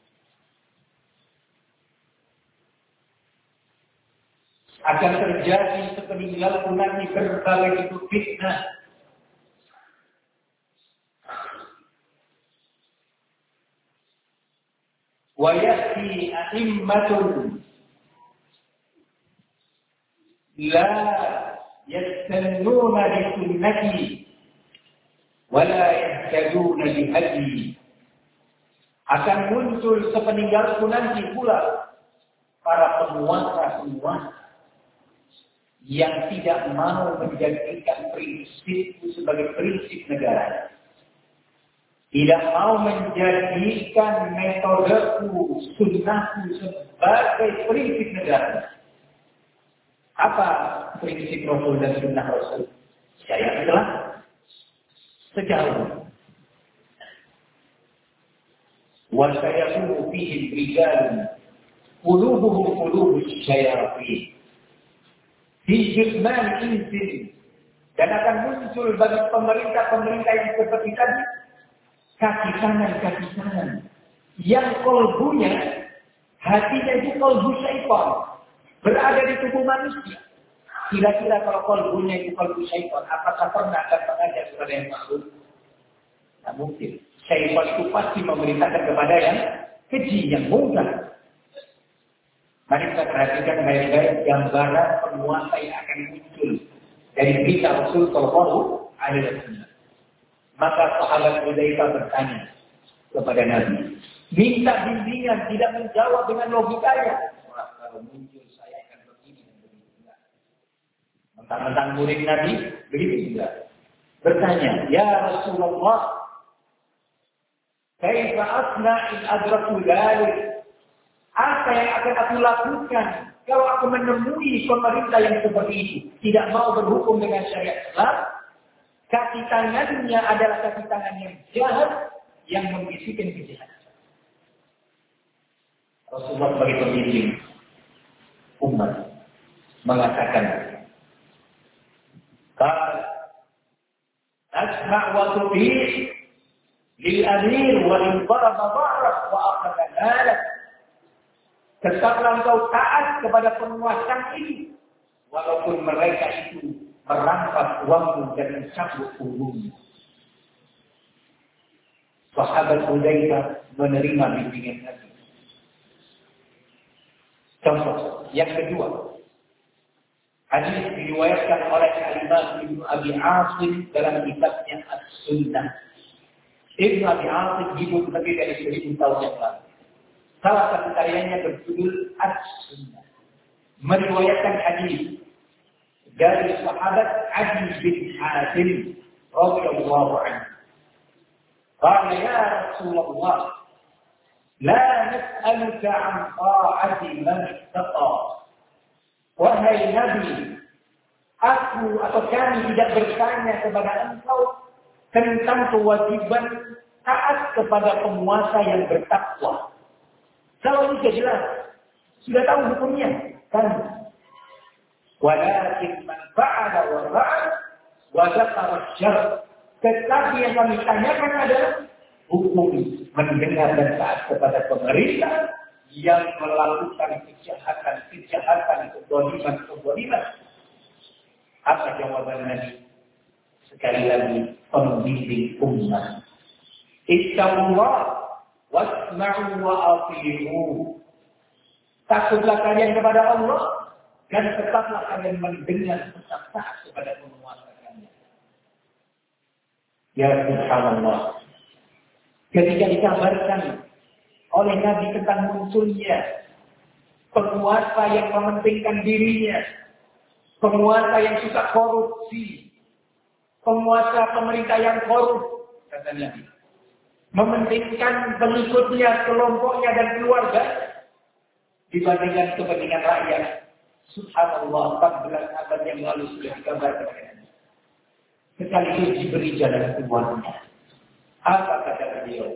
akan terjadi sepeninggalku nanti berbagai itu fitnah. Wa ya'ti a'immatun la yastannuna bi sunnati wa la yahtaduna bi hadi. Akan muncul sepeninggalku nanti pula para penguasa-penguasa yang tidak mau menjadikan prinsipku sebagai prinsip negara. Tidak mau menjadikan metodeku, sunnahku sebagai prinsip negara. Apa prinsip Rasul dan sunnah Rasul? Saya adalah sejauh. Wa sayakunu fihi rijalun qulubuhum qulubus syayatin hijrman insin, dan akan muncul bagi pemerintah-pemerintah yang seperti tadi kaki tangan yang kolbunya, hatinya itu kolbu syaitan, berada di tubuh manusia. Kira-kira kalau kolbunya itu kolbu syaitan, apakah pernah akan mengajak kepada yang makhluk? Tak mungkin. Syaitan itu pasti memerintahkan kepada yang keji, yang mungkar. Mari kita perhatikan baik-baik gambaran penguasa yang akan muncul dari berita Rasul Sallallahu Alaihi Wasallam. Maka sahabat Hudzaifah bertanya kepada Nabi, minta bimbingan, tidak menjawab dengan logikanya. Wah, kalau muncul saya akan begini dan begitu. Mentang-mentang murid Nabi, begitu juga. Bertanya, ya Rasulullah, kaifa asna in adraku dzalik? Apa yang akan aku lakukan kalau aku menemui pemerintah yang seperti itu, tidak mau berhukum dengan syariat Islam? Kaki tangannya adalah kaki tangan yang jahat, yang membisikkan kejahatan. Rasulullah sebagai pemimpin umat mengatakan, "Qala asma' wa tuti' lil amir wa in daraba dhahrak wa akhadha malak." Tetaplah engkau taat kepada penguasa ini, walaupun mereka itu merampas uangmu dan mencabut punggungmu. Sahabat Hudzaifah menerima bimbingan Nabi. Contoh yang kedua, hadis diriwayatkan oleh Imam Ibnu Abi Asim dalam kitabnya As-Sunnah. Ibnu Abi Asim hidup lebih dari 1000 tahun yang lalu. Salah satu karyanya berjudul As-Sunnah, meriwayatkan hadis dari sahabat Adi bin Hatim radhiyallahu anhu. Qala ya Rasulullah, la nas'aluka an ta'ati man ittaqa. Wahai Nabi, aku atau kami tidak bertanya kepada engkau tentang kewajiban taat kepada penguasa yang bertakwa. Kalau ini sudah jelas, sudah tahu hukumnya, kan? Walakin man fa'ala wa ra'a wa dzakara syarr. Tetapi yang kami tanyakan adalah hukum mendengar dan taat kepada pemerintah yang melakukan kejahatan, kezaliman. Apa jawaban Nabi? Sekali lagi, pembimbing umat. Ittaqullah wasma'u wa ati'u. Takutlah kalian kepada Allah dan tetaplah kalian mendengar, tetap taat kepada penguasa kalian. Ya Subhanallah. Ketika dikabarkan oleh Nabi tentang munculnya penguasa yang mementingkan dirinya, penguasa yang suka korupsi, penguasa pemerintah yang korup, kata Nabi, mementingkan pengikutnya, kelompoknya dan keluarga dibandingkan kepentingan rakyat. Subhanallah, 14 abad yang lalu sudah dikabarkan. Sekaligus diberi jalan keluarnya. Apa kata beliau?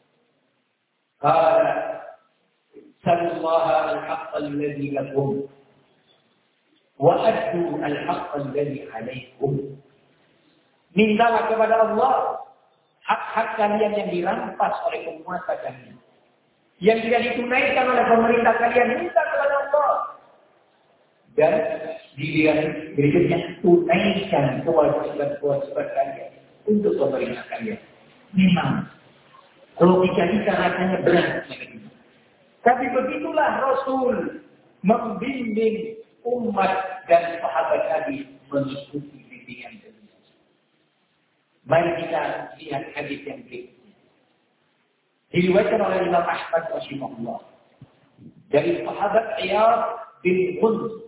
Qala sallallahu al-haqq alladhi lakum wa addu al-haqq alladhi alaykum. Mintalah kepada Allah hak-hak kalian yang dirampas oleh penguasa kalian, yang tidak ditunaikan oleh pemerintah kalian, minta kepada Allah. Dan dilihat berikutnya, tunaikan kewajiban kalian untuk pemerintah kalian. Memang logika kita rasanya berat, tapi begitulah Rasul membimbing umat dan sahabat Nabi mengikuti bimbingan beliau. Mari kita lihat hadis yang berikutnya. Diriwayatkan oleh Imam Ahmad rahimahullah dari sahabat Iyad bin Qunz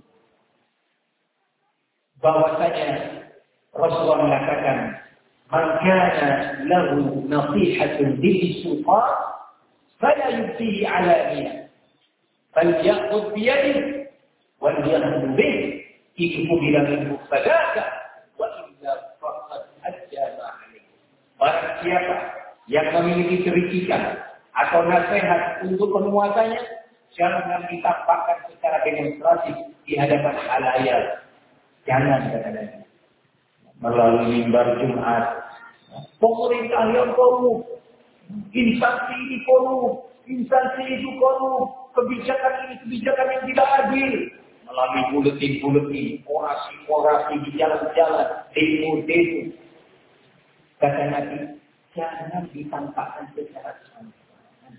bahwasanya Rasulullah mengatakan, "Man kana lahu nasihatun bil sultan fala yubtihi alaniyah, falyakhudh bi yadihi wal yakhudh bihi in qubila minhu sadaqah wa illa faqad adda ma alayhi." Barang siapa yang memiliki kritikan atau nasihat untuk penguasanya, jangan ditampakkan secara demonstrasi di hadapan halayak. Jangan kadang-kadang melalui mimbar Jumat. Pemerintah yang korup, instansi ini korup, instansi itu korup, kebijakan ini kebijakan yang tidak adil. Melalui buletin-buletin, orasi-orasi di jalan-jalan, demo-demo. Kata Nabi, jangan ditampakkan secara transparan.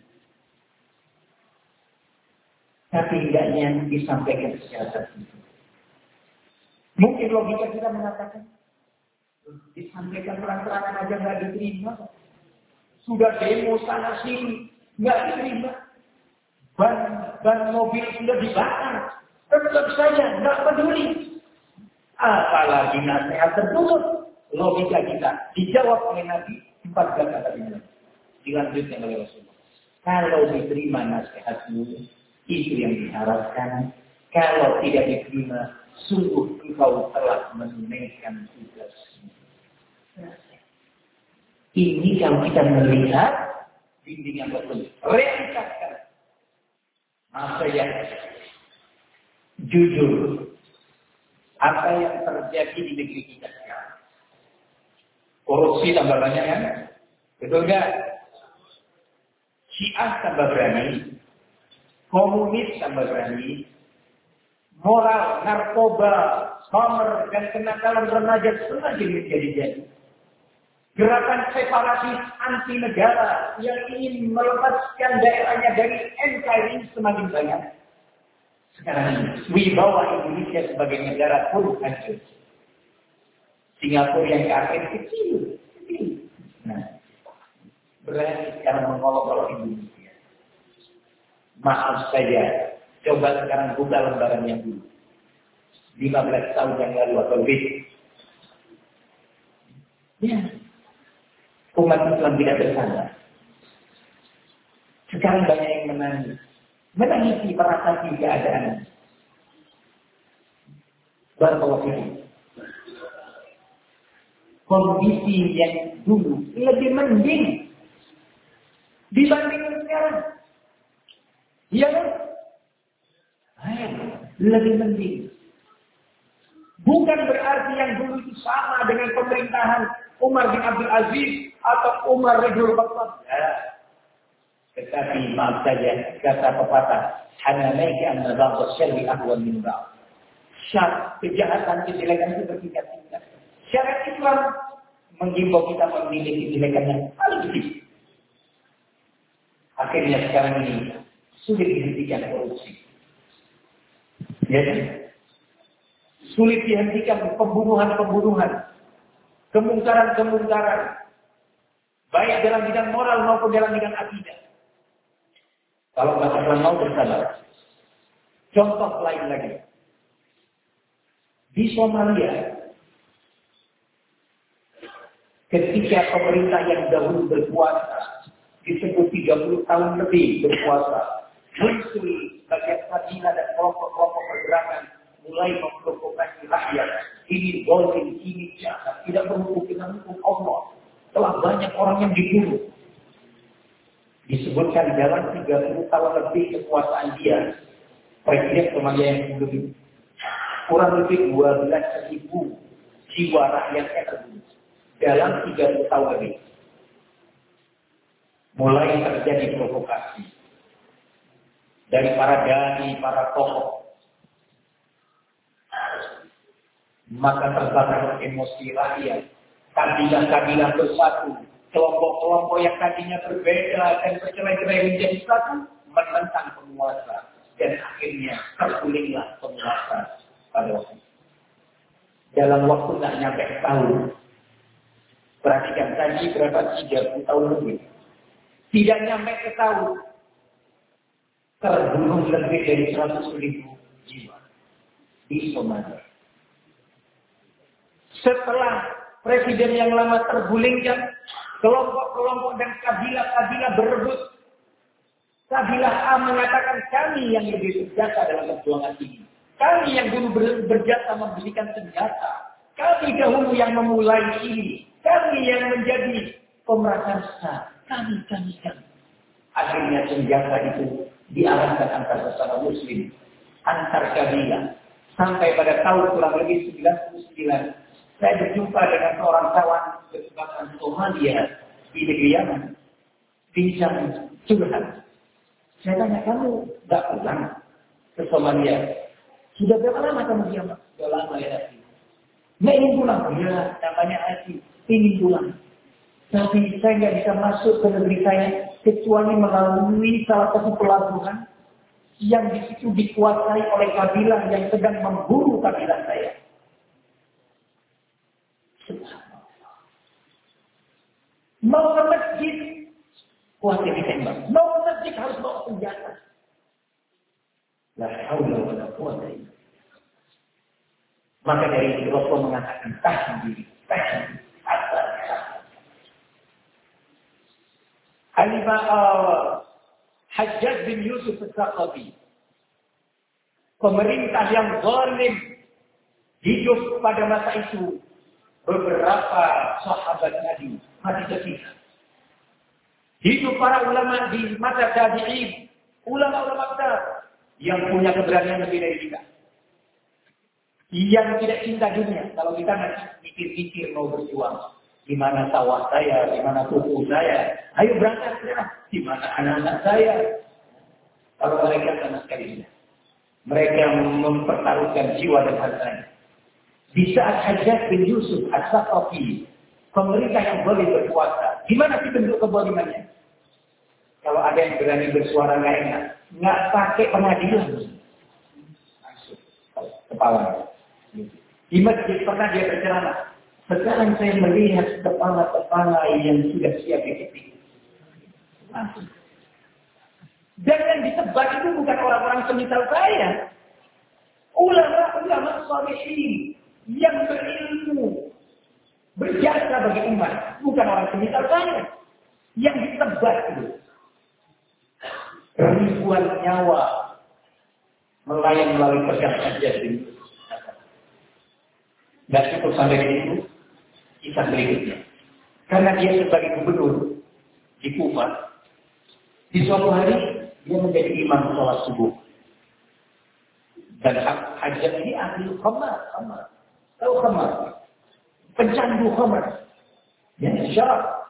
Tapi hendaknya disampaikan secara tertutup. Mungkin logika kita mengatakan, disampaikan terang-terangan aja nggak diterima. Sudah demo sana sini, nggak diterima. Ban mobil sudah dibakar, tetap saja nggak peduli. Apalagi nasihat tertutup. Logika kita dijawab oleh Nabi 14 kata ini. Dilanjutkan oleh Rasulullah. Kalau diterima nasihatmu, itu yang diharapkan. Kalau tidak diterima, sungguh engkau telah menunaikan tugasmu. Ini kalau kita melihat bimbingan Rasul, realitaskan. Masa yang jujur, apa yang terjadi di negeri kita sekarang? Korupsi tambah banyak kan? Betul nggak? Syiah tambah berani, komunis tambah berani, moral, narkoba, homer, dan kenakalan remaja semakin menjadi-jadi. Gerakan separasi anti negara yang ingin melepaskan daerahnya dari NKRI semakin banyak. Sekarang ini, wibawa Indonesia sebagai negara pun hancur. Singapura yang kafir kecil. Nah, berani sekarang mengolok-olok Indonesia. Maaf saja, coba sekarang buka lembaran yang dulu. 15 tahun yang lalu atau lebih. Ya, umat Islam tidak bersandar. Sekarang banyak yang menangis. Menangisi meratapi keadaan. Barakallahu fikum. Kondisi yang dulu lebih mending dibandingkan sekarang. Iya kan? Lebih mending. Bukan berarti yang dulu itu sama dengan pemerintahan Umar bin Abdul Aziz atau Umar Radhiyallahu Anhu. Tetapi maaf saja, kata pepatah, hanalaika anna ba'd asy-syarri ahwan min ba'd. Syar, kejahatan, kejelekan itu bertingkat-tingkat. Syariat Islam menghimbau kita memilih kejelekan yang paling kecil. Akhirnya sekarang ini sulit dihentikan korupsi. Ya, sulit dihentikan pembunuhan-pembunuhan, kemungkaran-kemungkaran, baik dalam bidang moral maupun dalam bidang akidah. Kalau katakan mau bersabar. Contoh lain lagi. Di Somalia, ketika pemerintah yang dahulu berkuasa, disebut 30 tahun lebih berkuasa, muncul bagian Madinah dan kelompok-kelompok pergerakan mulai memprovokasi rakyat. Ini zalim, ini jahat, tidak berhukum dengan hukum Allah. Telah banyak orang yang dibunuh. Disebutkan dalam 30 tahun lebih kekuasaan dia, Presiden Somalia yang sebelum kurang lebih 12.000 jiwa rakyatnya terbunuh dalam 30 tahun lebih. Mulai terjadi provokasi dari para dai, para tokoh. Maka terbakar emosi rakyat. Kabilah-kabilah bersatu. Kelompok-kelompok yang tadinya berbeda dan bercerai-berai menjadi satu, menentang penguasa. Dan akhirnya tergulinglah penguasa pada waktu itu. Dalam waktu tidak nyampe tahun. Perhatikan tadi berapa? 30 tahun lebih. Tidak nyampe ke tahun. Terbunuh lebih dari 100.000 jiwa di Somalia. Setelah presiden yang lama tergulingkan, kelompok-kelompok dan kabilah-kabilah berebut. Kabilah A mengatakan kami yang lebih berjasa dalam perjuangan ini. Kami yang dulu berjasa memberikan senjata. Kami dahulu yang memulai ini. Kami yang menjadi pemrakarsa. Kami. Akhirnya senjata itu diarahkan antar sesama muslim. Antar kabilah. Sampai pada tahun kurang lebih 99, saya berjumpa dengan seorang kawan kesebakan Somalia di negeri Yaman. Bincang curhat. Saya tanya, kamu nggak pulang ke Somalia? Sudah berapa lama kamu di Yaman? Sudah lama ya, Aki. Nggak ingin pulang? Ya, namanya Aki. Ingin pulang. Tapi saya nggak bisa masuk ke negeri saya kecuali melalui salah satu pelabuhan yang di situ dikuasai oleh kabilah yang sedang memburu kabilah saya. Mau ke masjid, khawatir ditembak. Mau ke masjid harus bawa senjata. La haula wa la quwwata illa billah. Maka dari itu Rasul mengatakan tahan diri. Hajjaj bin Yusuf Al-Thaqafi, pemerintah yang zalim, hidup pada masa itu. Beberapa sahabat Nabi mati ketika. Hidup para ulama di masa tabi'in, ulama-ulama besar yang punya keberanian lebih dari kita. Yang tidak cinta dunia. Kalau kita nanti mikir-mikir mau berjuang, di mana sawah saya, di mana kuku saya, ayo berangkat ya. Di mana anak-anak saya. Kalau mereka sama sekali tidak. Mereka mempertaruhkan jiwa dan hartanya. Di saat Hajjaj bin Yusuf Al-Thaqafi, pemerintah yang boleh berkuasa, gimana sih bentuk kebolimannya? Kalau ada yang berani bersuara nggak enak, nggak pakai pengadilan, langsung kepala. Di masjid pernah dia berceramah. Sekarang saya melihat kepala-kepala yang sudah siap diketik. Langsung. Dan yang disebar itu bukan orang-orang semisal saya, ulama-ulama sholihin yang berilmu, berjasa bagi umat, bukan orang semisal saya. Yang disebar itu ribuan nyawa melayang melalui pedang Hajjaj bin Yusuf. Tidak cukup sampai di situ, kisah berikutnya. Karena dia sebagai gubernur di Kufah, di suatu hari dia menjadi imam sholat subuh. Dan Hajjaj ini ahli khamar. Tahu khamar? Pencandu khamar. Yang syarat.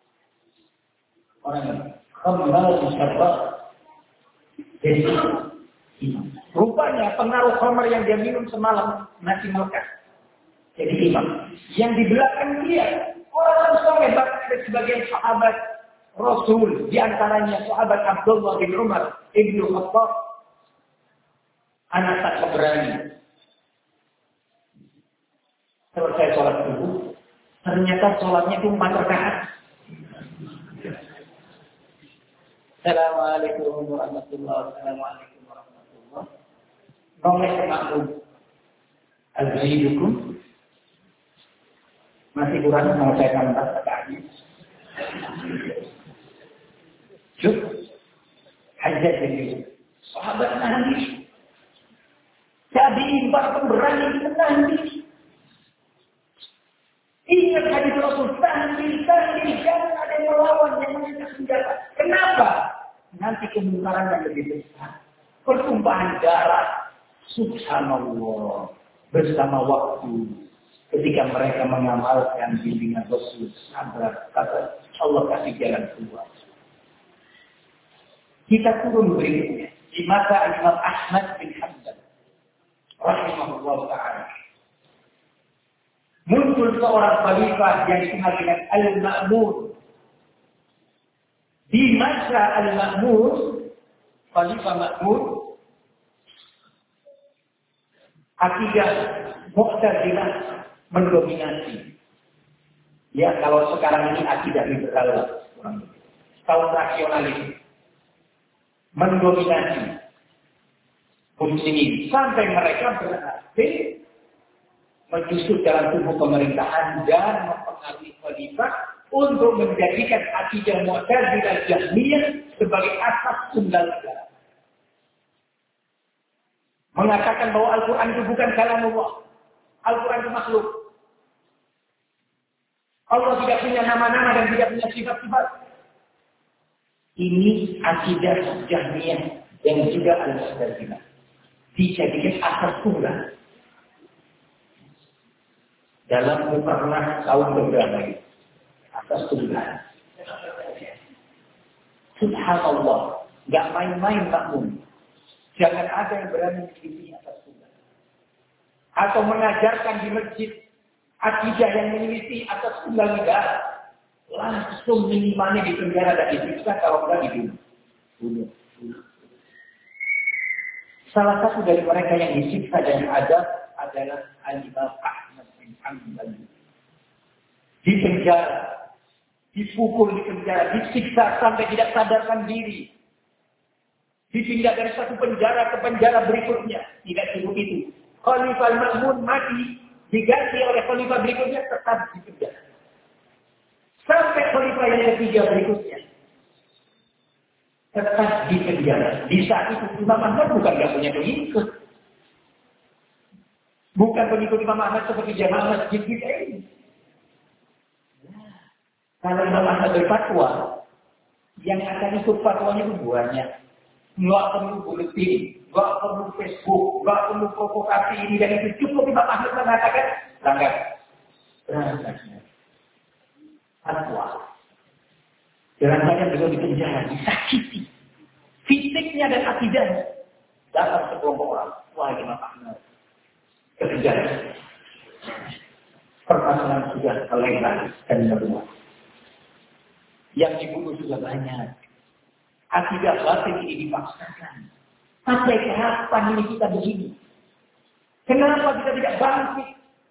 Orang khamar musyarrah. Jadi imam. Rupanya pengaruh khamar yang dia minum semalam masih melekat. Jadi imam. Yang di belakang dia orang soleh, bahkan ada sebagian sahabat Rasul, di antaranya sahabat Abdullah bin Umar Ibnu Khattab, anak tak keberani. Selesai sholat subuh, ternyata sholatnya itu 4 rakaat. Assalamualaikum warahmatullahi wabarakatuh. Noleh ke makmum. Al-Zahidukum. Masih kurang mau saya tambah sekali. Cuk. Hajjaj bin Yusuf. Sahabat Nabi. Tabi'in para pemberani menangis. Ingat hadis Rasul, tahan diri, jangan ada yang melawan, yang mengangkat senjata. Kenapa? Nanti kemungkaran yang lebih besar. Pertumpahan darah. Subhanallah. Bersama waktu. Ketika mereka mengamalkan bimbingan Rasul, sabar, kata Allah kasih jalan keluar. Kita turun berikutnya. Di mata Imam Ahmad bin Hanbal rahimahullah ta'ala. Muncul seorang khalifah yang dikenal dengan Al-Ma'mun. Di masa Al-Ma'mun, Khalifah Ma'mun, akidah Mu'tazilah mendominasi. Ya, kalau sekarang ini akidah liberal, kaum rasionalis mendominasi muslimin sampai mereka berhasil menyusup dalam tubuh pemerintahan dan mempengaruhi khalifah untuk menjadikan akidah Mu'tazilah Jahmiyah sebagai asas tunggal negara. Mengatakan bahwa Al-Quran itu bukan kalamullah. Al-Quran itu makhluk. Allah tidak punya nama-nama dan tidak punya sifat-sifat. Ini akidah Jahmiyah dan juga Al-Mu'tazilah. dijadikan asas tunggal. Dalam mukarnas tahun beberapa ini. Asas tunggal. Subhanallah. Gak main-main makmum. Jangan ada yang berani menyelisih asas tunggal. Atau mengajarkan di masjid akidah yang menyelisih asas tunggal negara. Langsung minimalnya di penjara dan disiksa kalau enggak dibunuh. Salah satu dari mereka yang disiksa dan azab adalah Al-Imam Ahmad bin Hanbal. Di penjara, dipukul di penjara, disiksa sampai tidak sadarkan diri. Dipindah dari satu penjara ke penjara berikutnya. Tidak cukup itu. Khalifah Ma'mun mati, diganti oleh khalifah berikutnya, tetap di penjara. Sampai khalifah yang ketiga berikutnya, tetap di penjara. Di saat itu Imam Ahmad bukan gak punya pengikut. Bukan pengikut Imam Ahmad seperti jamaah masjid kita ini. Kalau Imam Ahmad berfatwa, yang akan ikut fatwanya itu banyak. Nggak perlu buletin, nggak perlu Facebook, nggak perlu provokasi ini dan itu. Cukup Imam Ahmad mengatakan, langgar. Fatwa. Jangan banyak beliau di penjara, disakiti. Fisiknya dan akidahnya. Datang sekelompok orang. Wah, Imam Ahmad. Ke penjara. Permasalahan sudah legal dan berbuat. Yang dibunuh sudah banyak. Akidah batin ini dipaksakan. Sampai kapan ini kita begini? Kenapa kita tidak bangkit?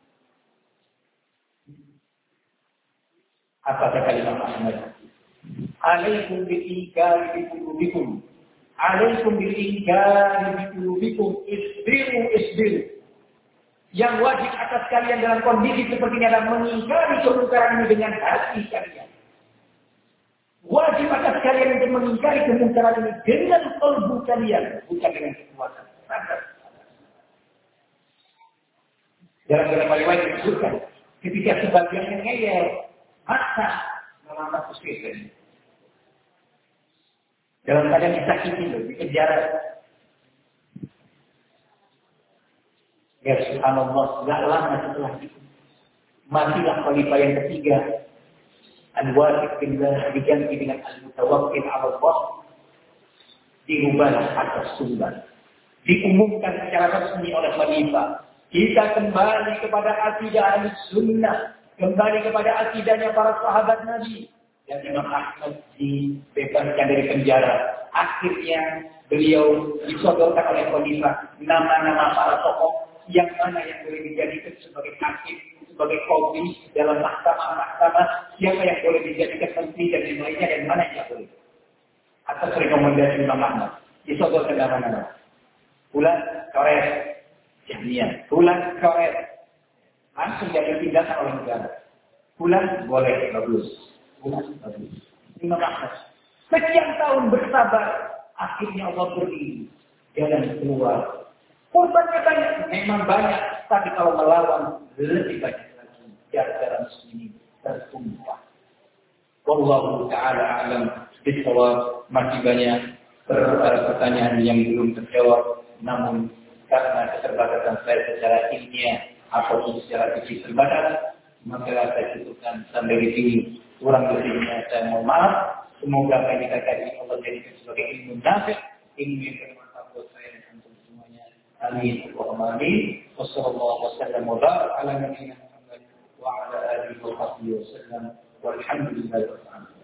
Apa kata Imam Ahmad? Alaikum bil-inkari bi qulubikum. Alaikum bil-inkari bi qulubikum. Isbiru. Yang wajib atas kalian dalam kondisi seperti ini adalah mengingkari kemungkaran ini dengan hati kalian. Wajib atas kalian untuk mengingkari kemungkaran ini dengan kalbu kalian, bukan dengan kekuatan. Dalam beberapa riwayat disebutkan, ketika sebagian yang ngeyel, maksa melamar presiden. Dalam keadaan disakiti loh, di penjara. Ya subhanallah, gak lama setelah itu. Matilah khalifah yang ketiga. Al-Wathiq billah diganti dengan Al-Mutawakkil 'ala Allah. Dirubahlah atas sumber. Diumumkan secara resmi oleh khalifah. Kita kembali kepada akidah Ahlussunnah, kembali kepada akidahnya para sahabat Nabi. Dan Imam Ahmad dibebaskan dari penjara. Akhirnya beliau disodorkan oleh khalifah nama-nama para tokoh yang mana yang boleh dijadikan sebagai hakim, sebagai qadhi dalam mahkamah, siapa yang boleh dijadikan menteri dan yang lainnya dan mana yang tidak boleh. Atas rekomendasi Imam Ahmad disodorkan nama-nama. Fulan Karet, Jahmiyah. Fulan Karet, langsung jadi tindakan oleh negara. Fulan boleh, bagus. Fulan bagus. Imam Ahmad sekian tahun bersabar, akhirnya Allah beri jalan keluar. Korbannya banyak, memang banyak, tapi kalau melawan lebih banyak lagi. Gara-gara muslimin tertumpah. Wallahu ta'ala a'lam bishawab. Masih banyak pertanyaan yang belum terjawab, namun karena keterbatasan saya secara ilmiah atau secara fisik terbatas, maka saya cukupkan sampai di sini. Kurang lebihnya saya mohon maaf. Semoga apa yang dikatakan Allah jadikan sebagai ilmu nafi', ilmu yang bermanfaat buat saya dan antum semuanya. Amin. Allahumma amin. Wassallallahu wasallam wa barak ala nabiyyina Muhammad wa ala alihi wa sahbihi wasallam. Walhamdulillahirabbil alamin.